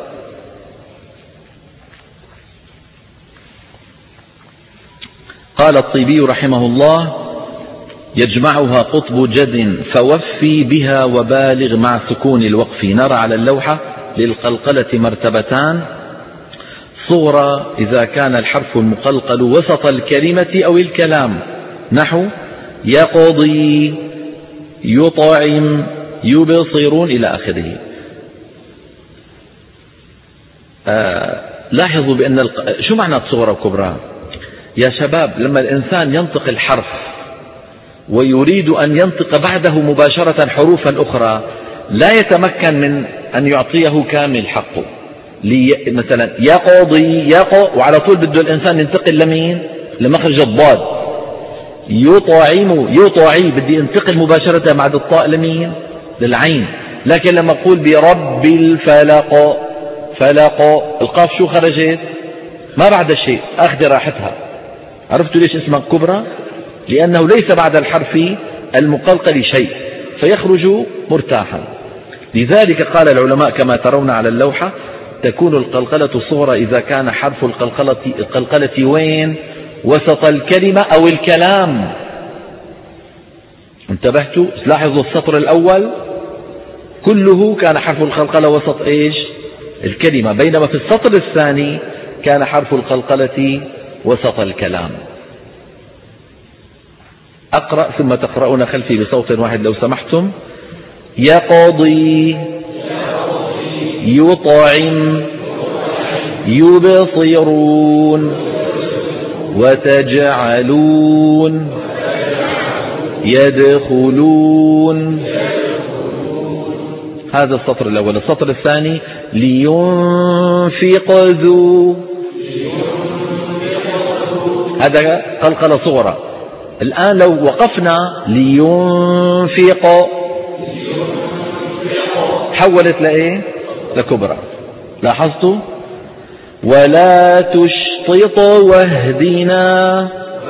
قال الطيبي رحمه الله: يجمعها قطب جد فوفي بها وبالغ مع سكون الوقف. نرى على اللوحة للقلقلة مرتبتان: صغرى إذا كان الحرف المقلقل وسط الكلمة أو الكلام، نحو يقضي، يطعم، يبصرون إلى آخره. لاحظوا بأن شو معنى صغرى وكبرى يا شباب؟ لما الإنسان ينطق الحرف ويريد أن ينطق بعده مباشرة حروفا أخرى لا يتمكن من أن يعطيه كامل حقه. مثلا يقضي، وعلى طول بده الإنسان ينتقل لمين؟ لمخرج الضاد. يطعي بدي انتقل مباشرة بعد الطاء لمين؟ للعين. لكن لما أقول برب الفلق، القاف شو خرجت؟ ما بعد شيء، أخذ راحتها. عرفتوا ليش اسمها كبرى؟ لأنه ليس بعد الحرف المقلقل شيء، فيخرج مرتاحا. لذلك قال العلماء كما ترون على اللوحة: تكون القلقلة صغرى إذا كان حرف القلقلة وين؟ وسط الكلمة أو الكلام. انتبهتوا؟ لاحظوا السطر الأول كله كان حرف القلقلة وسط إيش؟ الكلمة، بينما في السطر الثاني كان حرف القلقلة وسط الكلام. أقرأ ثم تقرؤون خلفي بصوت واحد لو سمحتم: يقضي، يطعم، يبصرون، وتجعلون، يدخلون. هذا السطر الأول. السطر الثاني لينفق ذو، هذا قلقلة صغرى. الآن لو وقفنا لينفق حولت لإيه؟ لكبرى. لاحظتوا؟ ولا تشطط واهدنا،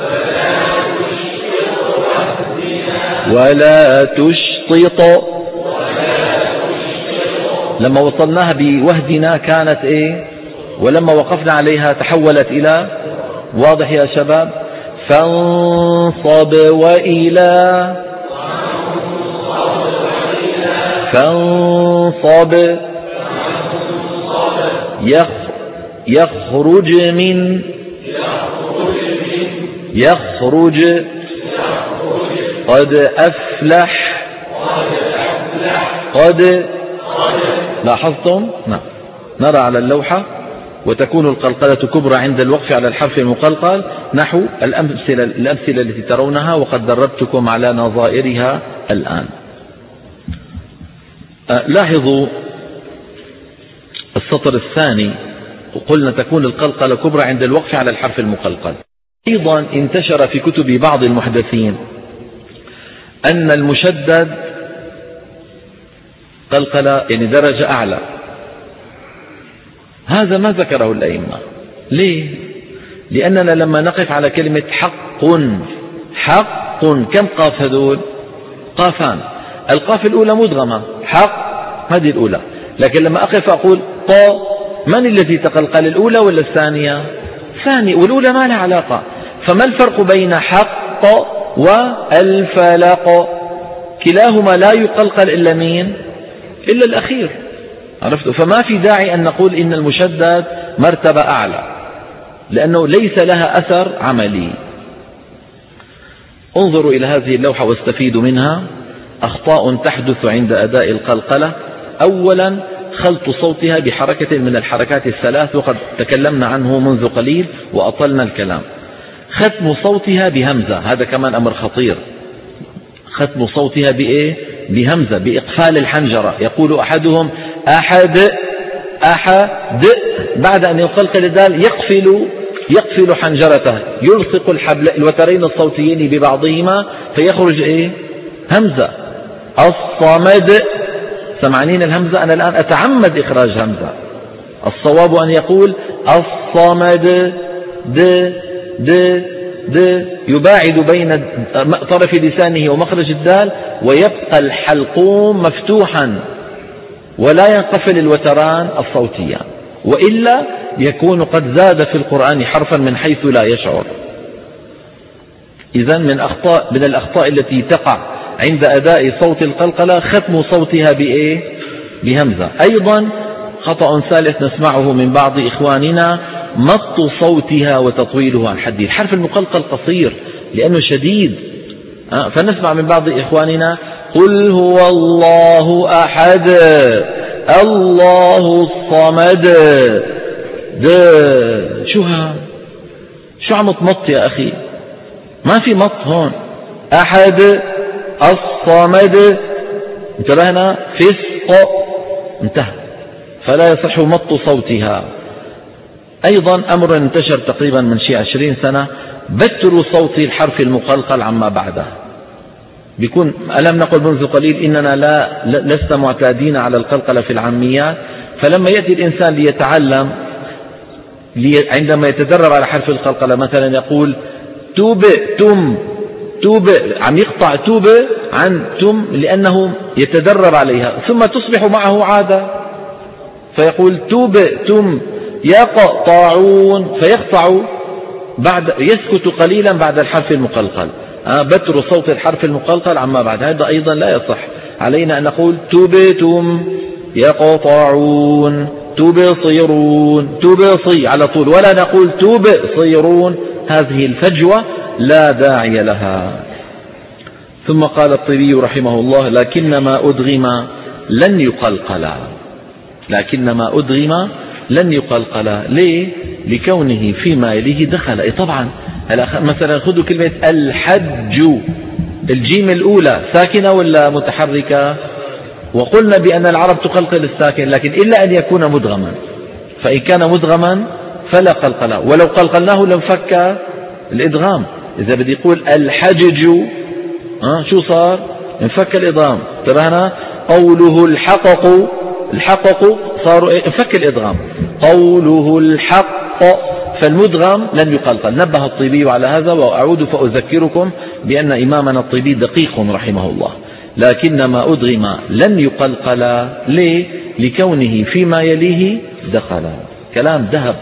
ولا تشطط، لما وصلناها بوهدنا كانت ايه؟ ولما وقفنا عليها تحولت الى، واضح يا شباب؟ فانصب وإلى، فانصب يخرج من، يخرج قد أفلح، قد، لاحظتم؟ نعم. نرى على اللوحة وتكون القلقلة كبرى عند الوقف على الحرف المقلقل نحو الأمثلة التي ترونها، وقد دربتكم على نظائرها الآن. لاحظوا السطر الثاني، قلنا تكون القلقلة كبرى عند الوقف على الحرف المقلقل. أيضا انتشر في كتب بعض المحدثين أن المشدد قلقلة يعني درجة أعلى. هذا ما ذكره الأئمة. ليه؟ لأننا لما نقف على كلمة حق، حق كم قاف هذول؟ قافان. القاف الأولى مدغمة، حق هذه الأولى. لكن لما أقف أقول طا، من الذي تقلقل، الأولى ولا الثانية؟ ثاني، والأولى ما لها علاقة. فما الفرق بين حق والفلق؟ كلاهما لا يقلقل إلا مين؟ إلا الأخير. عرفتوا؟ فما في داعي أن نقول إن المشدد مرتبة أعلى، لأنه ليس لها أثر عملي. انظروا إلى هذه اللوحة واستفيدوا منها. أخطاء تحدث عند أداء القلقلة. أولا خلط صوتها بحركة من الحركات الثلاث، وقد تكلمنا عنه منذ قليل وأطلنا الكلام. ختم صوتها بهمزة، هذا كمان أمر خطير. ختم صوتها بإيه؟ بهمزة، بإقفال الحنجرة. يقول أحدهم أحد، أحد، بعد أن يقلقل الدال يقفل حنجرته، يلصق الوترين الصوتيين ببعضهما فيخرج إيه؟ همزة. الصمد، سمعانين الهمزة؟ أنا الآن أتعمد إخراج همزة. الصواب أن يقول الصمد، د د د، يباعد بين طرف لسانه ومخرج الدال، ويبقى الحلقوم مفتوحا ولا ينقفل الوتران الصوتيان، وإلا يكون قد زاد في القرآن حرفا من حيث لا يشعر. إذن من الأخطاء التي تقع عند أداء صوت القلقلة ختم صوتها بإيه؟ بهمزة. أيضا خطأ ثالث نسمعه من بعض إخواننا مط صوتها وتطويلها عن حده. الحرف المقلقل قصير لأنه شديد، فنسمع من بعض إخواننا قل هو الله أحد الله الصمد. شو عم تمط يا أخي؟ ما في مط هون. أحد الصمد، انتبهنا؟ فسق، انتهى. فلا يصح مط صوتها. أيضا أمر انتشر تقريبا من شيء 20 سنة، بتر صوت الحرف المقلقل عما بعده. بيكون ألم نقل منذ قليل إننا لسنا معتادين على القلقلة في العاميات، فلما يأتي الإنسان ليتعلم، عندما يتدرب على حرف القلقلة مثلا يقول توب تم، توب، عم يقطع توب عن تم لأنه يتدرب عليها، ثم تصبح معه عادة، فيقول توب تم يقطعون، فيقطع يسكت قليلا بعد الحرف المقلقل. بتر صوت الحرف المقلقل عما بعد، هذا أيضا لا يصح. علينا أن نقول تبتم يقطعون تبصرون تبصي على طول، ولا نقول تبصرون. هذه الفجوة لا داعي لها. ثم قال الطبي رحمه الله لكنما أدغم لن يقلقلا، لكنما أدغم لن يقلقلا. ليه؟ لكونه فيما يليه دخل. طبعا مثلا خذوا كلمة الحج، الجيم الأولى ساكنة ولا متحركة؟ وقلنا بأن العرب تقلقل الساكن، لكن إلا أن يكون مدغما، فإن كان مدغما فلا قلقلة، ولو قلقلناه لانفك الإدغام. إذا بدي يقول الحجج شو صار؟ انفك الإدغام. انتبهنا؟ قوله الحقق صار انفك الإدغام. قوله الحق، فالمدغم لن يقلقل. نبه الطيبي على هذا، وأعود فأذكركم بأن إمامنا الطيبي دقيق رحمه الله، لكن ما أدغم لن يقلقل. ليه؟ لكونه فيما يليه دخل. كلام ذهب.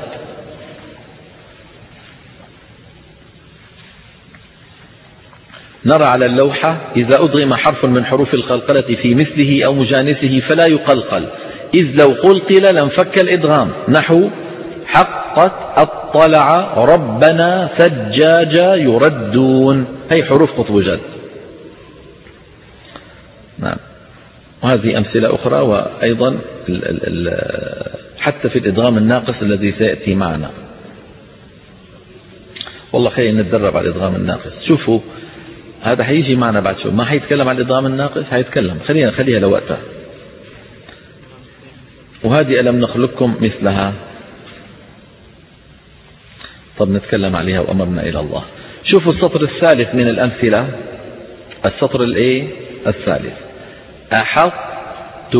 نرى على اللوحة إذا أدغم حرف من حروف القلقلة في مثله أو مجانسه فلا يقلقل، إذ لو قلقل لانفك الإدغام. نحو حقت اطلع ربنا ثجاج يردون، هي حروف قطب جد. نعم. وهذه أمثلة أخرى، وأيضا حتى في الإدغام الناقص الذي سيأتي معنا. والله خلينا نتدرب على الإدغام الناقص. شوفوا هذا حيجي معنا بعد شو، ما حيتكلم عن الإدغام الناقص، حيتكلم، خليها لوقتها. وهذه ألم نخلقكم مثلها، طب نتكلم عليها وأمرنا إلى الله. شوفوا السطر الثالث من الأمثلة، السطر الثالث. أحط،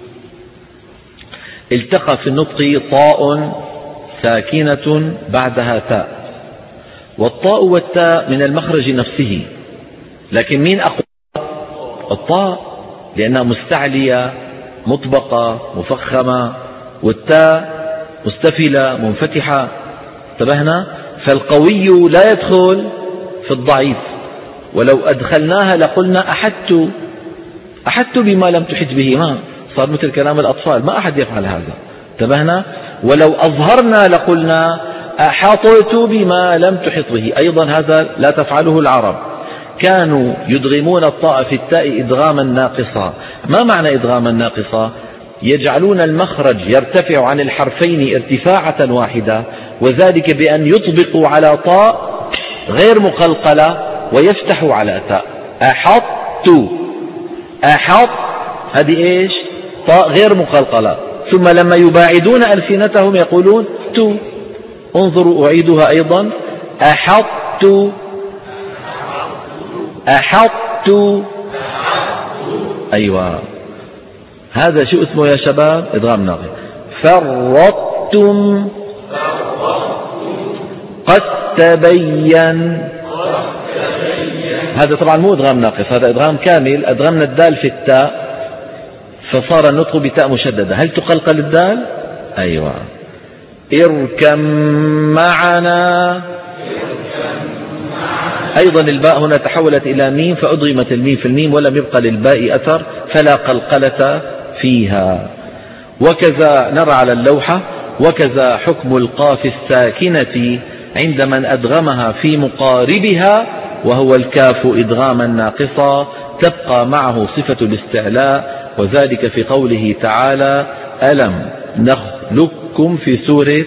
التقى في النطق طاء ساكنة بعدها تاء، والطاء والتاء من المخرج نفسه، لكن مين أقوى؟ الطاء، لأنها مستعلية مطبقة مفخمة، والتاء مستفلة منفتحة. انتبهنا؟ فالقوي لا يدخل في الضعيف، ولو أدخلناها لقلنا أحدت بما لم تحد به، ما صار مثل كلام الأطفال، ما أحد يفعل هذا. انتبهنا؟ ولو أظهرنا لقلنا أحطت بما لم تحط به، أيضا هذا لا تفعله العرب. كانوا يدغمون الطاء في التاء إدغاما ناقصا. ما معنى إدغاما ناقصا؟ يجعلون المخرج يرتفع عن الحرفين ارتفاعة واحدة، وذلك بأن يطبقوا على طاء غير مقلقلة ويفتحوا على تاء. أحط هذه إيش؟ طاء غير مقلقلة، ثم لما يباعدون ألسنتهم يقولون تو. انظروا أعيدها أيضا. أحط، أيوة، هذا شو اسمه يا شباب؟ إدغام ناقص. فرطتم، قد تبين، هذا طبعا مو إدغام ناقص، هذا إدغام كامل. أدغمنا الدال في التاء فصار النطق بتاء مشددة. هل تقلقل الدال؟ أيوة. اركم معنا، أيضا الباء هنا تحولت إلى ميم، فأضغمت الميم في الميم ولم يبقى للباء أثر، فلا قلقلة فيها. وكذا نرى على اللوحة، وكذا حكم القاف الساكنة عند من أدغمها في مقاربها وهو الكاف إدغاما ناقصا، تبقى معه صفة الاستعلاء، وذلك في قوله تعالى ألم نخلقكم في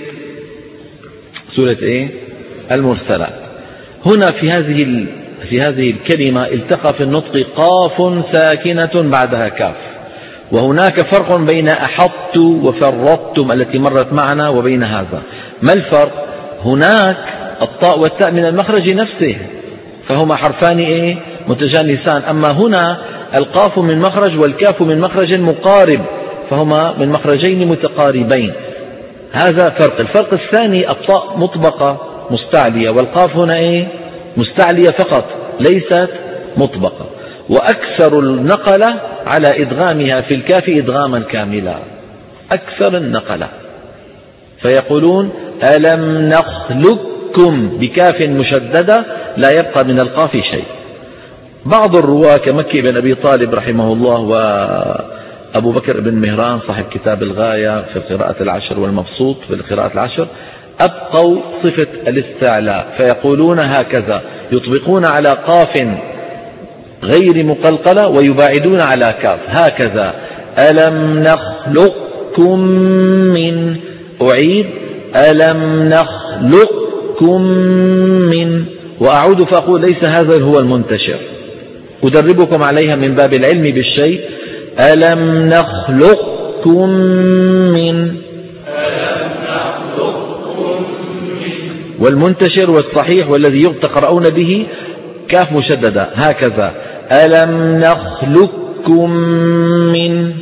سورة إيه؟ المرسلات. هنا في هذه الكلمة التقى في النطق قاف ساكنة بعدها كاف، وهناك فرق بين أحطت وفرطتم التي مرت معنا وبين هذا. ما الفرق؟ هناك الطاء والتاء من المخرج نفسه، فهما حرفان إيه؟ متجانسان. أما هنا القاف من مخرج والكاف من مخرج مقارب، فهما من مخرجين متقاربين. هذا فرق. الفرق الثاني الطاء مطبقة مستعلية، والقاف هنا إيه؟ مستعلية فقط ليست مطبقة. وأكثر النقلة على إدغامها في الكاف إدغاما كاملا، أكثر النقلة، فيقولون ألم نخلقكم بكاف مشددة لا يبقى من القاف شيء. بعض الرواة كمكي بن أبي طالب رحمه الله وأبو بكر بن مهران صاحب كتاب الغاية في القراءة العشر والمبسوط في القراءة العشر أبقوا صفة الاستعلاء، فيقولون هكذا، يطبقون على قاف غير مقلقلة ويباعدون على كاف، هكذا ألم نخلقكم من، أعيد ألم نخلقكم من، وأعود فأقول ليس هذا هو المنتشر، أدربكم عليها من باب العلم بالشيء. ألم نخلقكم من. والمنتشر والصحيح والذي تقرؤون به كاف مشددة هكذا، ألم نخلقكم من.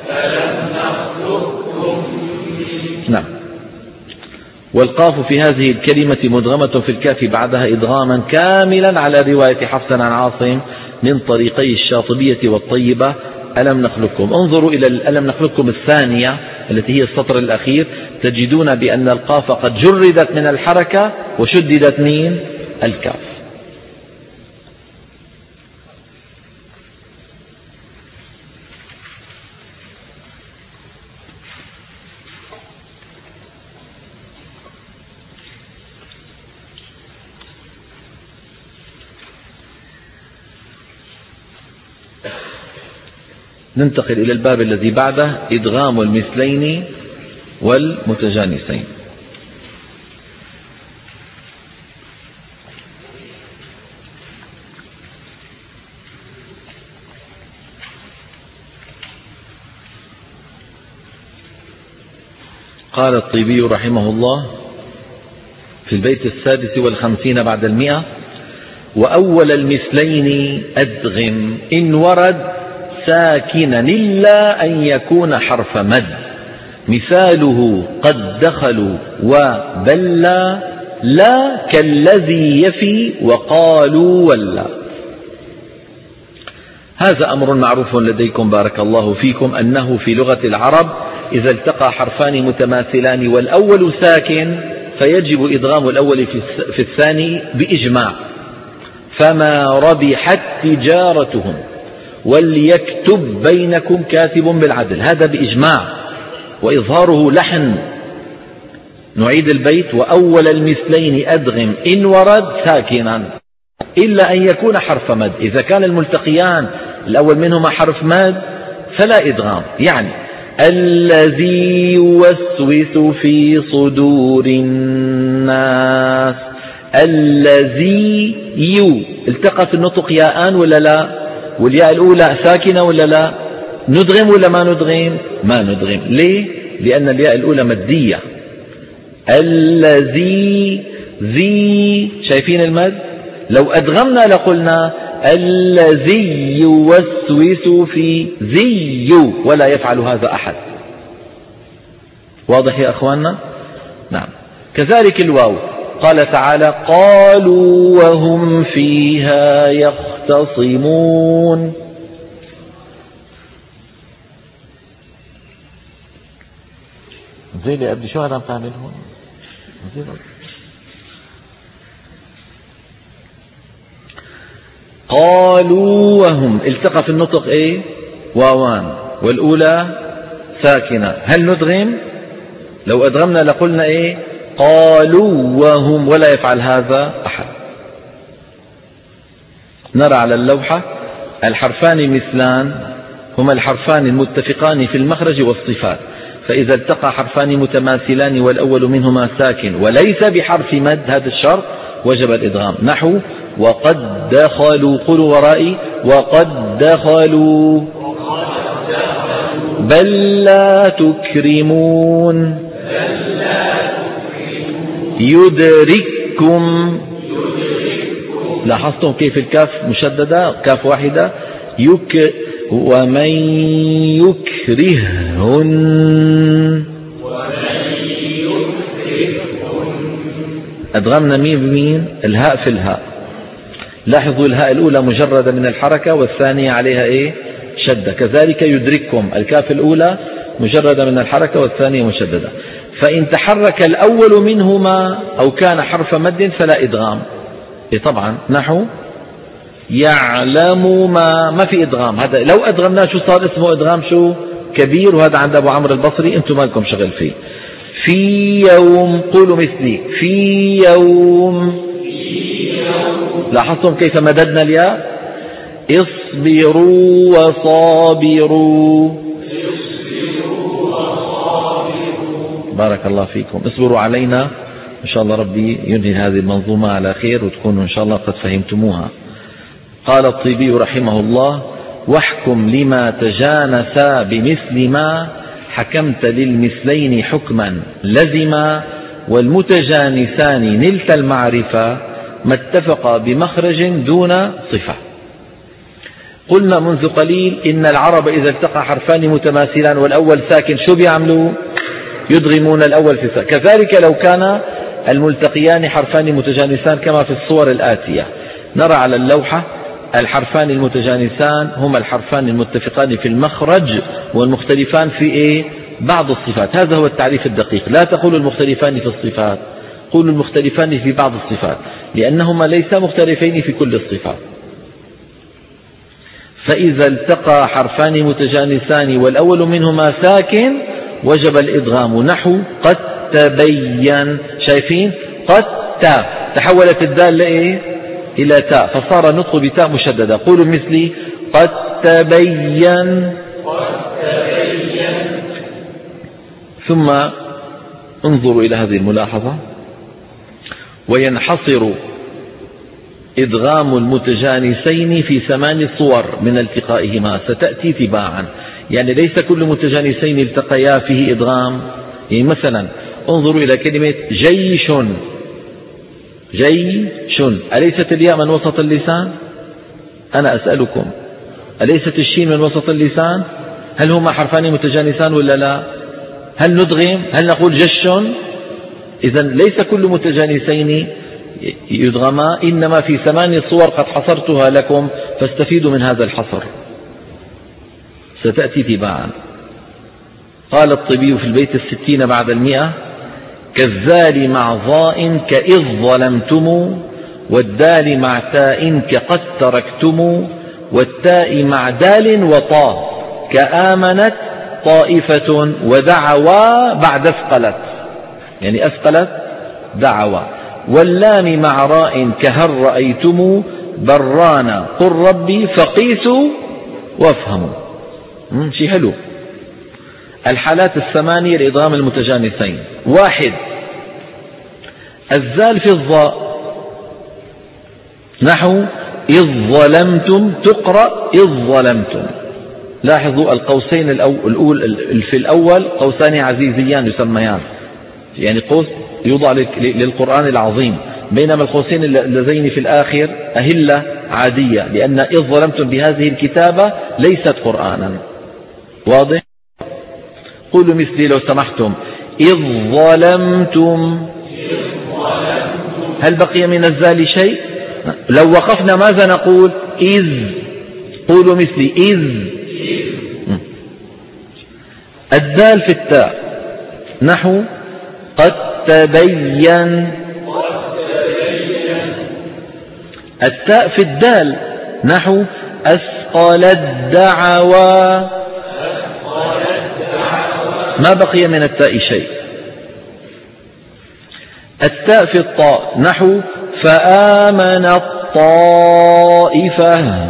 نعم. والقاف في هذه الكلمة مدغمة في الكاف بعدها إدغاما كاملا على رواية حفص عن عاصم من طريقي الشاطبية والطيبة. ألم نخلقكم، انظروا إلى ألم نخلقكم الثانية التي هي السطر الأخير، تجدون بأن القاف قد جردت من الحركة وشددت من الكاف. ننتقل إلى الباب الذي بعده، إدغام المثلين والمتجانسين. قال الطيبي رحمه الله في البيت 56 بعد 100: وأول المثلين أدغم إن ورد ساكنا إلا أن يكون حرف مد، مثاله قد دخلوا وبلا لا كالذي يفي وقالوا ولا. هذا أمر معروف لديكم بارك الله فيكم، أنه في لغة العرب إذا التقى حرفان متماثلان والأول ساكن فيجب إدغام الأول في الثاني بإجماع. فما ربحت تجارتهم وليكتب بينكم كاتب بالعدل، هذا بإجماع، وإظهاره لحن. نعيد البيت: وأول المثلين أدغم إن ورد ساكنا إلا أن يكون حرف مد. إذا كان الملتقيان الأول منهما حرف مد فلا إدغام. يعني الذي يوسوس في صدور الناس، الذي التقى في النطق ياءان ولا لا؟ والياء الأولى ساكنة ولا لا؟ ندغم ولا ما ندغم؟ ما ندغم. ليه؟ لأن الياء الأولى مدية. الذي شايفين المد؟ لو أدغمنا لقلنا الذي يوسوس في ولا يفعل هذا أحد. واضح يا أخواننا؟ نعم. كذلك الواو، قال تعالى: قالوا وهم فيها يختصمون. زي اللي أبدي شو هذا بتعمل هون؟ قالوا وهم التقى في النطق ايه؟ واوان، والأولى ساكنة. هل ندغم؟ لو أدغمنا لقلنا ايه؟ قالوا وهم، ولا يفعل هذا أحد. نرى على اللوحة الحرفان مثلان هما الحرفان المتفقان في المخرج والصفات، فإذا التقى حرفان متماثلان والأول منهما ساكن وليس بحرف مد، هذا الشرط، وجب الإدغام. نحو: وقد دخلوا، قولوا ورائي: وقد دخلوا بل لا تكرمون يدرككم. لاحظتم كيف الكاف مشددة، كاف واحدة. ومن يكرهن، أدغمنا مين بمين؟ الهاء في الهاء. لاحظوا الهاء الأولى مجردة من الحركة والثانية عليها إيه؟ شدة. كذلك يدرككم، الكاف الأولى مجردة من الحركة والثانية مشددة. فإن تحرك الأول منهما أو كان حرف مد فلا إدغام. إيه طبعا. نحو: يعلم ما في إدغام. هذا لو أدغمنا شو صار اسمه؟ إدغام شو؟ كبير، وهذا عند أبو عمرو البصري، أنتم ما لكم شغل فيه. في يوم، قولوا مثلي: في يوم. لاحظتم كيف مددنا الياء؟ اصبروا وصابروا. بارك الله فيكم. اصبروا علينا، إن شاء الله ربي ينهي هذه المنظومة على خير وتكونوا إن شاء الله قد فهمتموها. قال الطيبي رحمه الله: واحكم لما تجانسا بمثل ما حكمت للمثلين حكما لزما والمتجانسان نلت المعرفة ما اتفقا بمخرج دون صفة. قلنا منذ قليل إن العرب إذا التقى حرفان متماثلان والأول ساكن شو بيعملوا؟ يدغمون الأول في الثاني. كذلك لو كان الملتقيان حرفان متجانسان كما في الصور الآتية، نرى على اللوحة الحرفان المتجانسان هما الحرفان المتفقان في المخرج والمختلفان في بعض الصفات. هذا هو التعريف الدقيق. لا تقول المختلفان في الصفات، قولوا المختلفان في بعض الصفات، لأنهما ليسا مختلفين في كل الصفات. فإذا التقى حرفان متجانسان والأول منهما ساكن وجب الإدغام، نحو قد تبين. شايفين؟ قد تحولت الدال إلى تاء فصار النطق بتاء مشددة. قولوا مثلي قد تبين. ثم انظروا إلى هذه الملاحظة: وينحصر إدغام المتجانسين في 8 صور من التقائهما ستأتي تباعا. يعني ليس كل متجانسين التقيا فيه إدغام. يعني مثلا انظروا إلى كلمة جيش. جيش، أليست الياء من وسط اللسان؟ أنا أسألكم، أليست الشين من وسط اللسان؟ هل هما حرفان متجانسان ولا لا؟ هل ندغم؟ هل نقول جش؟ إذن ليس كل متجانسين يدغما، إنما في 8 صور قد حصرتها لكم فاستفيدوا من هذا الحصر، ستأتي تباعا. قال الطبي في البيت 60 بعد 100: كالذال مع ظاء كإذ ظلمتم، والدال مع تاء كقد تركتم، والتاء مع دال وطاء كآمنت طائفة، ودعوا بعد أثقلت، يعني أثقلت دعوا، واللام مع راء كهل رأيتم، برانا قل ربي فقيسوا وافهموا. شيء حلو. الحالات 8 لإدغام المتجانسين: 1. الزال في الظاء، نحو إذ ظلمتم، تقرأ إذ ظلمتم. لاحظوا القوسين في الأول قوسان عزيزيان يسميان، يعني قوس يوضع للقرآن العظيم، بينما القوسين اللذين في الآخر أهلة عادية، لأن إذ ظلمتم بهذه الكتابة ليست قرآنا. واضح؟ قولوا مثلي لو سمحتم: إذ ظلمتم. هل بقي من الزال شيء؟ لو وقفنا ماذا نقول؟ إذ. قولوا مثلي: إذ. الدال في التاء، نحو قد تبين. التاء في الدال، نحو أثقل الدعوى. ما بقي من التاء شيء. التاء في الطاء، نحو فآمن الطائفة.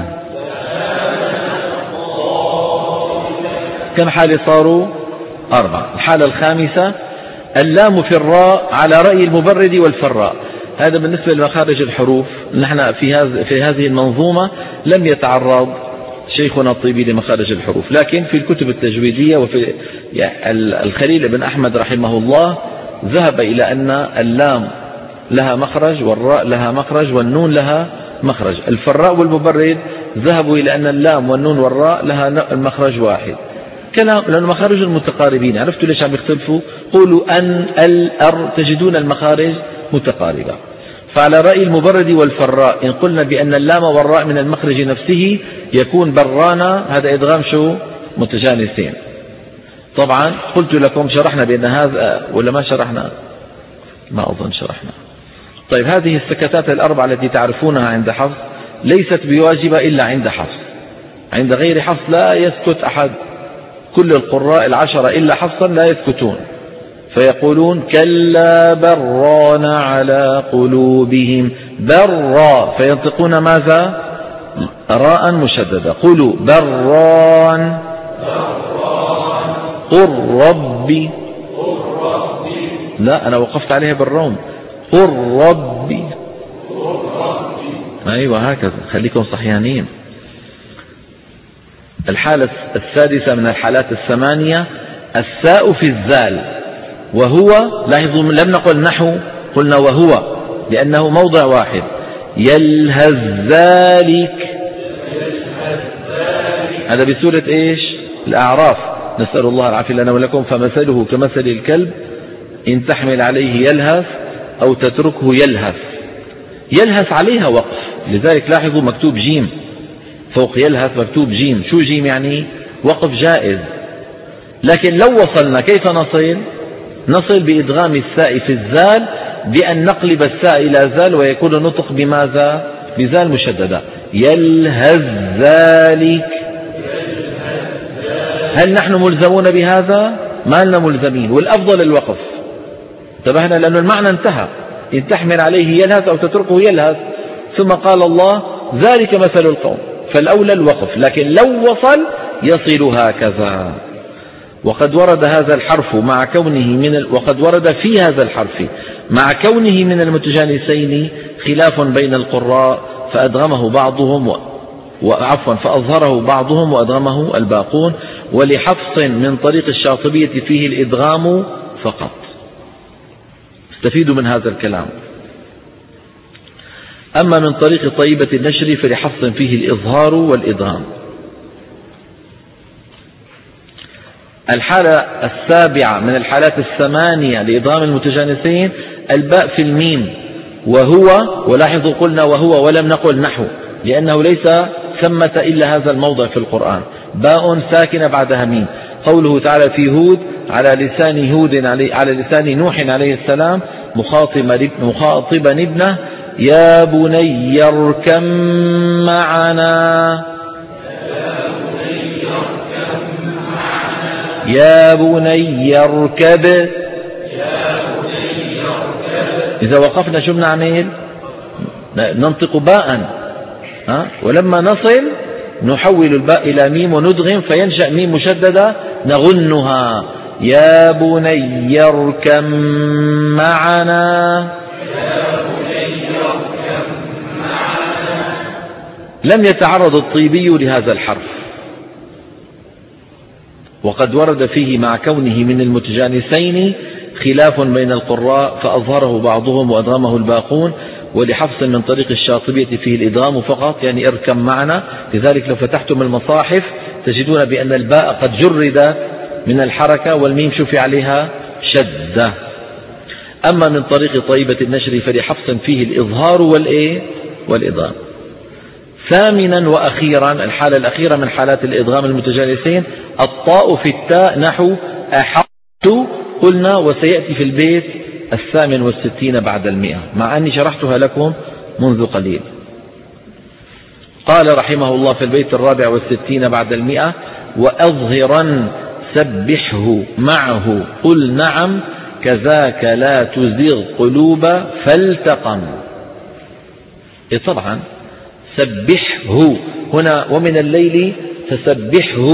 كم حالة صاروا؟ 4. الحالة الخامسة: اللام في الراء على رأي المبرد والفراء. هذا بالنسبة لمخارج الحروف. نحن في هذه المنظومة لم يتعرض شيخنا الطيبي لمخارج الحروف، لكن في الكتب التجويدية وفي الخليل بن أحمد رحمه الله ذهب إلى أن اللام لها مخرج والراء لها مخرج والنون لها مخرج. الفراء والمبرد ذهبوا إلى أن اللام والنون والراء لها مخرج واحد. كلام لأن مخارج المتقاربين. عرفتوا ليش عم يختلفوا؟ قولوا أن الأر تجدون المخارج متقاربة. فعلى رأي المبرد والفراء إن قلنا بأن اللام والراء من المخرج نفسه يكون برانا، هذا إدغام شو؟ متجانسين. طبعا قلت لكم شرحنا بأن هذا، ولا ما شرحنا؟ ما أظن شرحنا. طيب هذه السكتات 4 التي تعرفونها عند حفص ليست بواجبة إلا عند حفص. عند غير حفص لا يسكت أحد. كل القراء 10 إلا حفصا لا يسكتون، فيقولون كلا بران على قلوبهم، برا، فينطقون ماذا؟ راء مشددة. قولوا بران. قل ربي. لا أنا وقفت عليها بالروم. قل ربي. أيوة هكذا، خليكم صحيانين. الحالة السادسة من الحالات الثمانية الساء في الزال، وهو، لاحظوا لم نقل نحو، قلنا وهو لأنه موضع واحد. يلهث ذلك، هذا بسورة إيش؟ الأعراف. نسأل الله العافية لنا ولكم. فمثله كمثل الكلب إن تحمل عليه يلهث أو تتركه يلهث. يلهث عليها وقف، لذلك لاحظوا مكتوب جيم فوق يلهث، مكتوب جيم. شو جيم يعني؟ وقف جائز. لكن لو وصلنا كيف نصل؟ نصل بإدغام الساء في الزال، بأن نقلب الساء إلى زال ويكون النطق بماذا؟ بزال مشددة. يلهث ذلك. هل نحن ملزمون بهذا؟ ما لنا ملزمين، والأفضل الوقف. انتبهنا لأن المعنى انتهى. إن تحمل عليه يلهث أو تتركه يلهث، ثم قال الله ذلك مثل القوم، فالأولى الوقف. لكن لو وصل يصل هكذا. وقد ورد هذا الحرف مع كونه وقد ورد في هذا الحرف مع كونه من المتجانسين خلاف بين القراء، فأدغمه بعضهم فأظهره بعضهم وأدغمه الباقون. ولحفص من طريق الشاطبية فيه الإدغام فقط. استفيدوا من هذا الكلام. أما من طريق طيبة النشر فلحفص فيه الإظهار والإدغام. الحالة السابعة من الحالات الثمانية لإدغام المتجانسين الباء في الميم، وهو، ولاحظوا قلنا وهو ولم نقل نحو، لأنه ليس ثمة إلا هذا الموضع في القرآن، باء ساكنة بعدها ميم. قوله تعالى في هود على لسان نوح عليه السلام مخاطبا ابنه يا بني اركب معنا، يا بني اركب. إذا وقفنا شو بنعمل؟ ننطق باء، ولما نصل نحول الباء إلى ميم وندغم فينشأ ميم مشددة نغنها. يا بني اركب معنا. لم يتعرض الطيبي لهذا الحرف، وقد ورد فيه مع كونه من المتجانسين خلاف بين القراء، فأظهره بعضهم وأدغمه الباقون. ولحفص من طريق الشاطبية فيه الإدغام فقط، يعني اركب معنا. لذلك لو فتحتم المصاحف تجدون بأن الباء قد جرد من الحركة والميم شفي عليها شدة. أما من طريق طيبة النشر فلحفص فيه الإظهار والإدغام. ثامنا وأخيرا، الحالة الأخيرة من حالات الإدغام المتجانسين الطاء في التاء نحو أحط قلنا، وسيأتي في البيت 68 بعد 100، مع أني شرحتها لكم منذ قليل. قال رحمه الله في البيت 64 بعد 100 وأظهرا سبحه معه قل نعم كذاك لا تزغ قلوب فالتقم. طبعا سبحه هنا ومن الليل فسبحه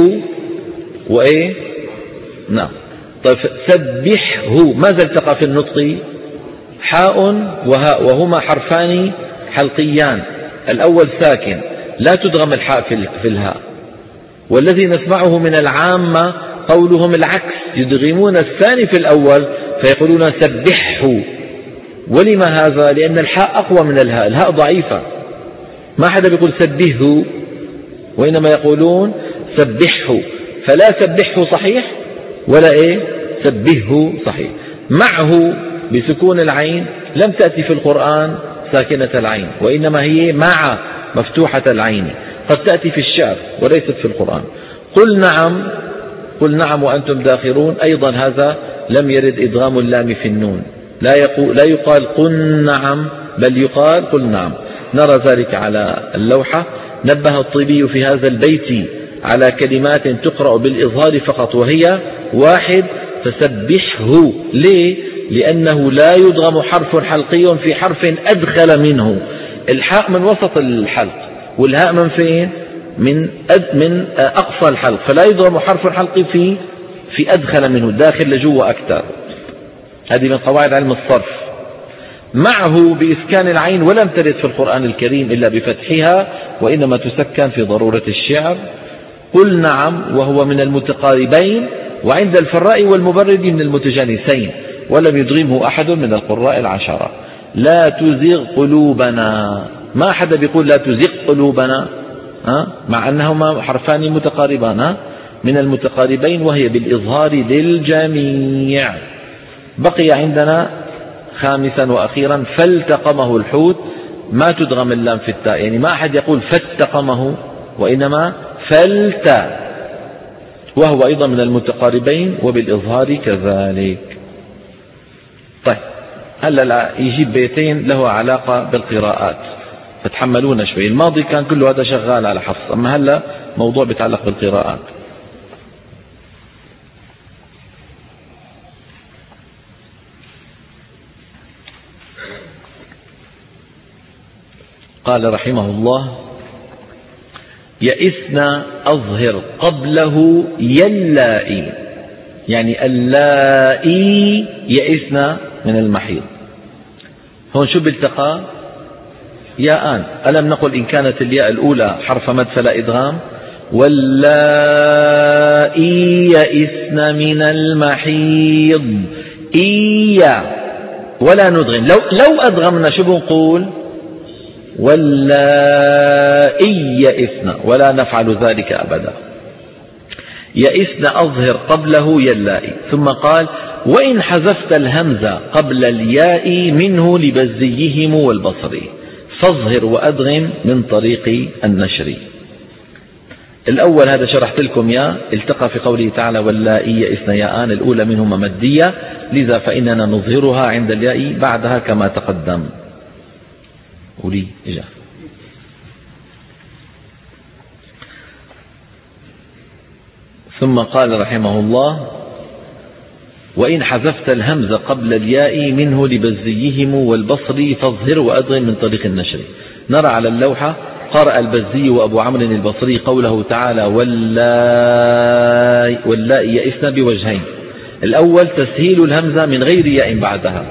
نعم. طيب سبحه ماذا التقى في النطق؟ حاء وهاء، وهما حرفان حلقيان. الأول ساكن لا تدغم الحاء في الهاء. والذي نسمعه من العامة قولهم العكس، يدغمون الثاني في الأول فيقولون سبحه. ولما هذا؟ لأن الحاء أقوى من الهاء، الهاء ضعيفة، ما حدا بيقول سبحه، وإنما يقولون سبحه. فلا سبحه صحيح ولا سبحه صحيح. معه بسكون العين لم تأتي في القرآن ساكنة العين، وإنما هي مع مفتوحة العين، قد تأتي في الشعر وليست في القرآن. قل نعم، قل نعم وأنتم داخرون، أيضا هذا لم يرد إدغام اللام في النون، لا يقال قل نعم بل يقال قل نعم. نرى ذلك على اللوحة. نبه الطيبي في هذا البيت على كلمات تقرأ بالإظهار فقط، وهي 1 فسبحه. ليه؟ لأنه لا يدغم حرف حلقي في حرف أدخل منه. الحاء من وسط الحلق والهاء من فين؟ من أقصى الحلق، فلا يدغم حرف حلقي في أدخل منه، داخل لجوه أكثر. هذه من قواعد علم الصرف. معه بإسكان العين، ولم ترد في القرآن الكريم إلا بفتحها، وإنما تسكن في ضرورة الشعر. قل نعم وهو من المتقاربين، وعند الفراء والمبرد من المتجانسين، ولم يدغمه أحد من القراء العشرة. لا تزغ قلوبنا، ما أحد بيقول لا تزغ قلوبنا، مع أنهما حرفان متقاربان من المتقاربين، وهي بالإظهار للجميع. بقي عندنا خامسا وأخيرا فالتقمه الحوت، ما تدغم اللام في التاء، يعني ما أحد يقول فالتقمه، وإنما فلت، وهو أيضا من المتقاربين وبالإظهار كذلك. طيب هلا يجيب بيتين له علاقة بالقراءات، فتحملونا شوي. الماضي كان كله هذا شغال على حفص، أما هلا موضوع بيتعلق بالقراءات. قال رحمه الله: يئسن أظهر قبله يلائي، يعني اللائي يئسن من المحيض. هون شو بالتقى؟ ياءان. ألم نقل إن كانت الياء الأولى حرف مد فلا إدغام؟ واللائي يئسن من المحيض إيا، ولا ندغم. لو أدغمنا شو بنقول؟ واللائي يئسن، ولا نفعل ذلك أبدا. يئسن أظهر قبله يلائي. ثم قال: وإن حذفت الهمزة قبل الياء منه لبزيهم والبصري فاظهر وأدغم من طريق النشر. الأول هذا شرحت لكم يا التقى في قوله تعالى: واللائي يئسن ياءان، الأولى منهما مدية، لذا فإننا نظهرها عند الياء بعدها كما تقدم. قولي إجا. ثم قال رحمه الله: وإن حذفت الهمزة قبل الياء منه لبزيهم والبصري فاظهر وأدغم من طريق النشر. نرى على اللوحة: قرأ البزي وأبو عمرو البصري قوله تعالى: واللائي يئسن بوجهين. الأول تسهيل الهمزة من غير ياء بعدها.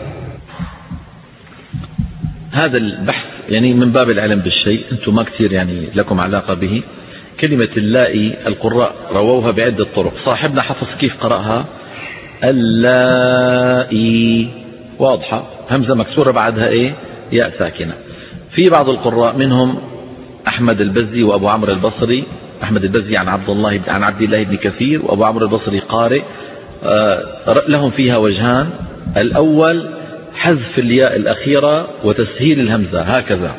هذا البحث يعني من باب العلم بالشيء، أنتم ما كثير يعني لكم علاقة به. كلمة اللائي القراء رووها بعدة طرق. صاحبنا حفظ كيف قرأها: اللائي، واضحة، همزة مكسورة بعدها إيه؟ ياء ساكنة. في بعض القراء منهم أحمد البزي وأبو عمرو البصري، أحمد البزي عن عبد الله بن كثير، وأبو عمرو البصري قارئ، لهم فيها وجهان. الأول حذف الياء الأخيرة وتسهيل الهمزة هكذا: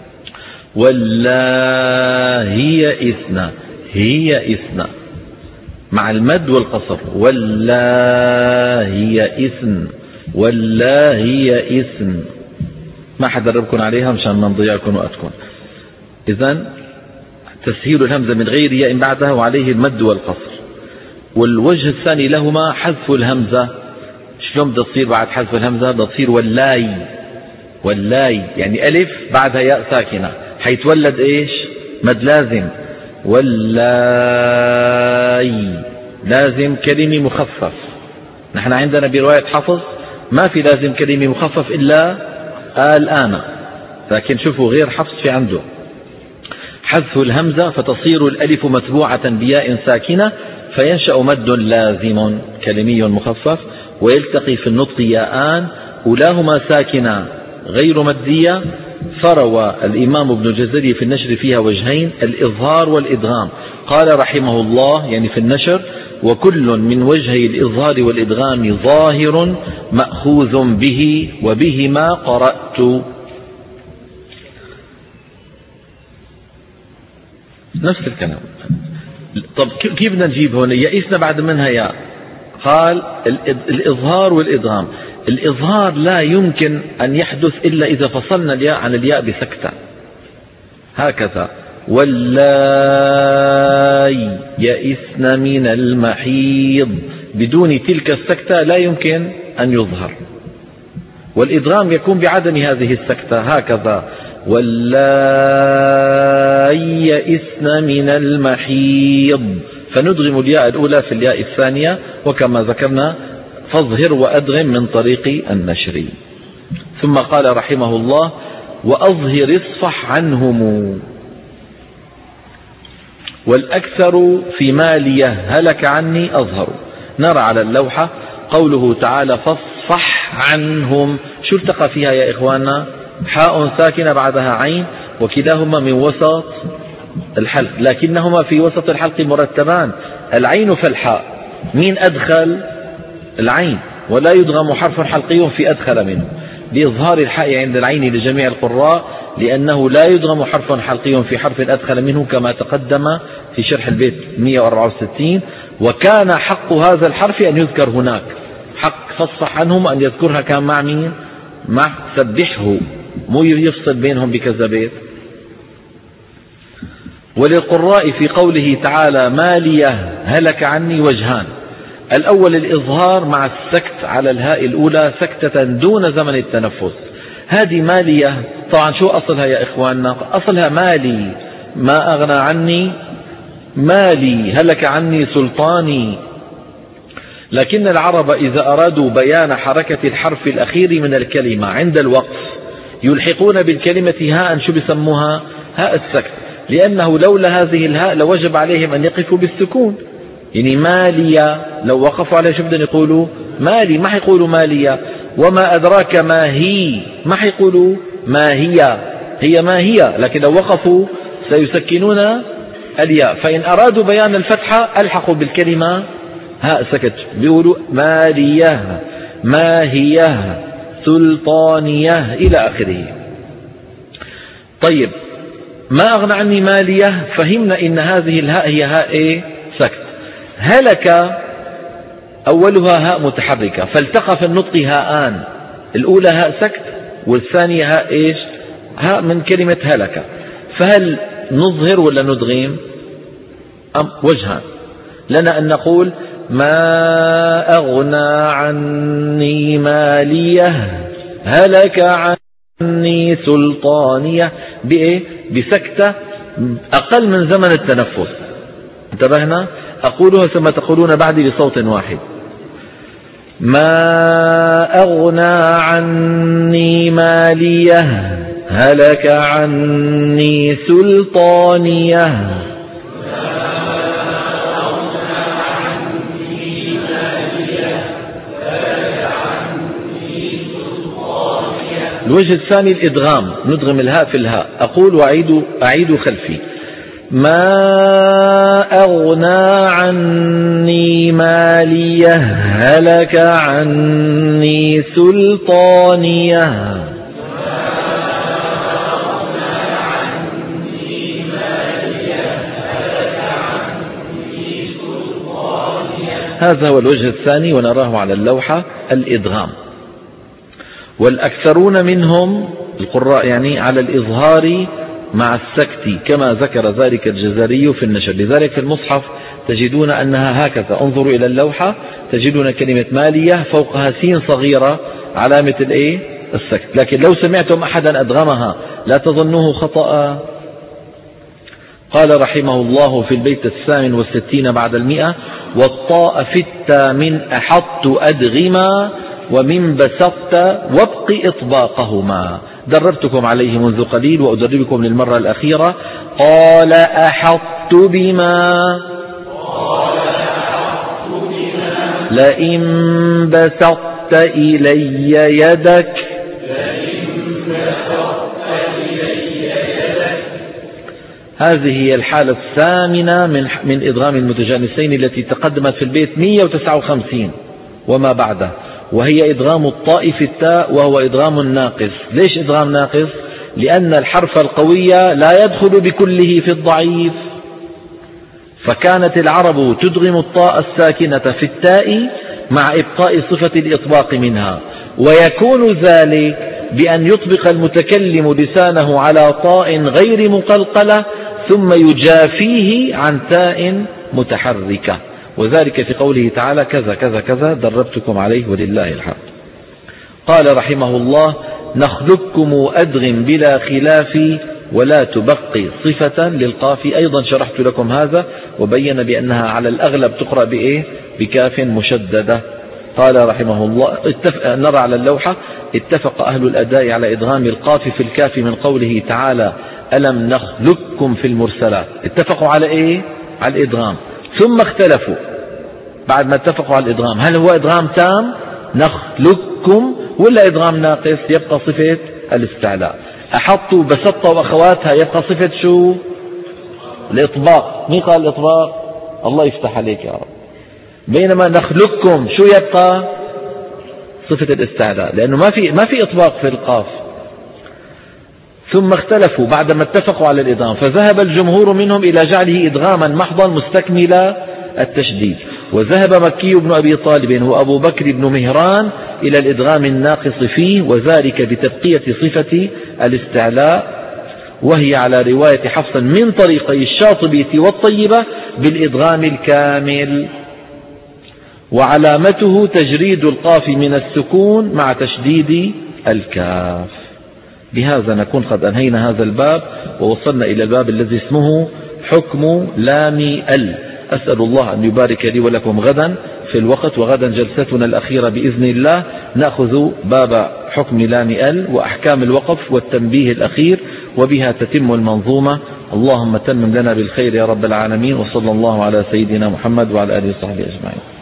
واللائي يئسن، هي يئسن مع المد والقصر، واللائي يئسن، واللائي يئسن. ما حدربكم عليها مشان ما نضيعكم وقتكم. إذن تسهيل الهمزة من غير ياء بعدها، وعليه المد والقصر. والوجه الثاني لهما حذف الهمزة. شلون بدها تصير بعد حذف الهمزة؟ بدها تصير واللائي، واللائي يعني ألف بعدها ياء ساكنة، حيتولد إيش؟ مد لازم. واللائي لازم كلمة مخفف. نحن عندنا برواية حفص ما في لازم كلمة مخفف إلا الآن، لكن شوفوا غير حفص في عنده حذف الهمزة فتصير الألف متبوعة بياء ساكنة، فينشأ مد لازم كلمي مخفف، ويلتقي في النطق ياءان أولاهما ساكنة غير مدية. فروى الإمام ابن جزري في النشر فيها وجهين: الإظهار والإدغام. قال رحمه الله يعني في النشر: وكل من وجهي الإظهار والإدغام ظاهر مأخوذ به وبهما قرأت. نفس الكلام. طب كيف بدنا نجيب هون يئسنا بعد منها ياء؟ قال الإظهار والإدغام. الإظهار لا يمكن أن يحدث إلا إذا فصلنا الياء عن الياء بسكتة هكذا: واللائي يئسن من المحيض، بدون تلك السكتة لا يمكن أن يظهر. والإدغام يكون بعدم هذه السكتة هكذا: واللائي يئسن من المحيض، فندغم الياء الأولى في الياء الثانية، وكما ذكرنا فاظهر وأدغم من طريق النشر. ثم قال رحمه الله: وأظهر اصفح عنهم. والأكثر في مالية هلك عني أظهر. نرى على اللوحة قوله تعالى فاصفح عنهم، شو التقى فيها يا إخواننا؟ حاء ساكنة بعدها عين، وكلاهما من وسط الحلق، لكنهما في وسط الحلق مرتبان، العين فالحاء. مين أدخل؟ العين، ولا يدغم حرف حلقي في أدخل منه، بإظهار الحاء عند العين لجميع القراء، لأنه لا يدغم حرف حلقي في حرف أدخل منه كما تقدم في شرح البيت 164. وكان حق هذا الحرف أن يذكر هناك، حق فاصفح عنهم أن يذكرها كان مع مين؟ مع سبحه، مو يفصل بينهم بكذا بيت. وللقراء في قوله تعالى مالية هلك عني وجهان: الأول الإظهار مع السكت على الهاء الأولى سكتة دون زمن التنفس. هذه مالية طبعا شو أصلها يا إخواننا؟ أصلها مالي، ما أغنى عني مالي، هلك عني سلطاني. لكن العرب إذا أرادوا بيان حركة الحرف الأخير من الكلمة عند الوقف يلحقون بالكلمة هاء، شو بسموها؟ هاء السكت، لأنه لولا هذه الهاء لوجب عليهم أن يقفوا بالسكون. يعني مالية لو وقفوا عليها شو بدهم يقولوا؟ مالي، ما حيقولوا مالية. وما أدراك ما هي، ما حيقولوا ما هي، هي ما هي، لكن لو وقفوا سيسكنون الياء. فإن أرادوا بيان الفتحة ألحقوا بالكلمة هاء سكت، بيقولوا مالية، ماهية، سلطانية إلى آخره. طيب، ما أغنى عني مالية، فهمنا إن هذه الهاء هي هاء إيه؟ سكت. هلك أولها هاء متحركة، فالتقى في النطق هاءان، الأولى هاء سكت والثانية هاء إيش؟ هاء من كلمة هلك. فهل نظهر ولا ندغم؟ وجهان لنا أن نقول ما أغنى عني مالية هلك عني سلطانية، بإيه؟ بسكتة أقل من زمن التنفس. انتبهنا؟ أقولها ثم تقولون بعدي بصوت واحد: ما أغنى عني مالية هلك عني سلطانية. الوجه الثاني الإدغام، ندغم الهاء في الهاء. أقول وأعيد خلفي: ما أغنى عني مالية هلك عني سلطانية. هذا هو الوجه الثاني ونراه على اللوحة، الإدغام. والأكثرون منهم القراء يعني على الإظهار مع السكت كما ذكر ذلك الجزري في النشر. لذلك في المصحف تجدون أنها هكذا، انظروا إلى اللوحة تجدون كلمة مالية فوقها سين صغيرة علامة الإيه؟ السكت. لكن لو سمعتم أحدا أدغمها لا تظنوه خطأ. قال رحمه الله في البيت 68 بعد 100: والطاء في التا من أحط أدغما ومن بسطت وابق إطباقهما. دربتكم عليه منذ قليل وأدربكم للمرة الأخيرة. قال أحط بما لئن بسطت إلي يدك. هذه هي الحالة الثامنة من إدغام المتجانسين التي تقدمت في البيت 159 وما بعده، وهي إدغام الطاء في التاء، وهو إدغام ناقص. ليش إدغام ناقص؟ لأن الحرف القوي لا يدخل بكله في الضعيف، فكانت العرب تدغم الطاء الساكنة في التاء مع إبقاء صفة الإطباق منها، ويكون ذلك بأن يطبق المتكلم لسانه على طاء غير مقلقلة ثم يجافيه عن تاء متحركة، وذلك في قوله تعالى كذا كذا كذا، دربتكم عليه ولله الحمد. قال رحمه الله: نخلقكم أدغم بلا خلاف ولا تبقي صفة للقاف. أيضا شرحت لكم هذا وبين بأنها على الأغلب تقرأ بإيه؟ بكاف مشددة. قال رحمه الله: نرى على اللوحة: اتفق أهل الأداء على إدغام القاف في الكاف من قوله تعالى ألم نخلقكم في المرسلات. اتفقوا على إيه؟ على الإدغام. ثم اختلفوا بعد ما اتفقوا على الإدغام، هل هو إدغام تام نخلقكم ولا إدغام ناقص يبقى صفة الاستعلاء؟ أحطوا بسطة وأخواتها يبقى صفة شو؟ الإطباق. مين قال الإطباق؟ الله يفتح عليك يا رب. بينما نخلقكم شو يبقى؟ صفة الاستعلاء، لأنه ما في إطباق في القاف. ثم اختلفوا بعدما اتفقوا على الإدغام، فذهب الجمهور منهم إلى جعله إدغاما محضا مستكمل التشديد، وذهب مكي بن أبي طالب وأبو بكر بن مهران إلى الإدغام الناقص فيه، وذلك بتبقية صفة الاستعلاء، وهي على رواية حفص من طريقي الشاطبية والطيبة بالإدغام الكامل، وعلامته تجريد القاف من السكون مع تشديد الكاف. بهذا نكون قد أنهينا هذا الباب، ووصلنا إلى الباب الذي اسمه حكم لام ال. أسأل الله أن يبارك لي ولكم غدا في الوقت، وغدا جلستنا الأخيرة بإذن الله نأخذ باب حكم لام ال وأحكام الوقف والتنبيه الأخير، وبها تتم المنظومة. اللهم تمم لنا بالخير يا رب العالمين، وصلى الله على سيدنا محمد وعلى آله وصحبه أجمعين.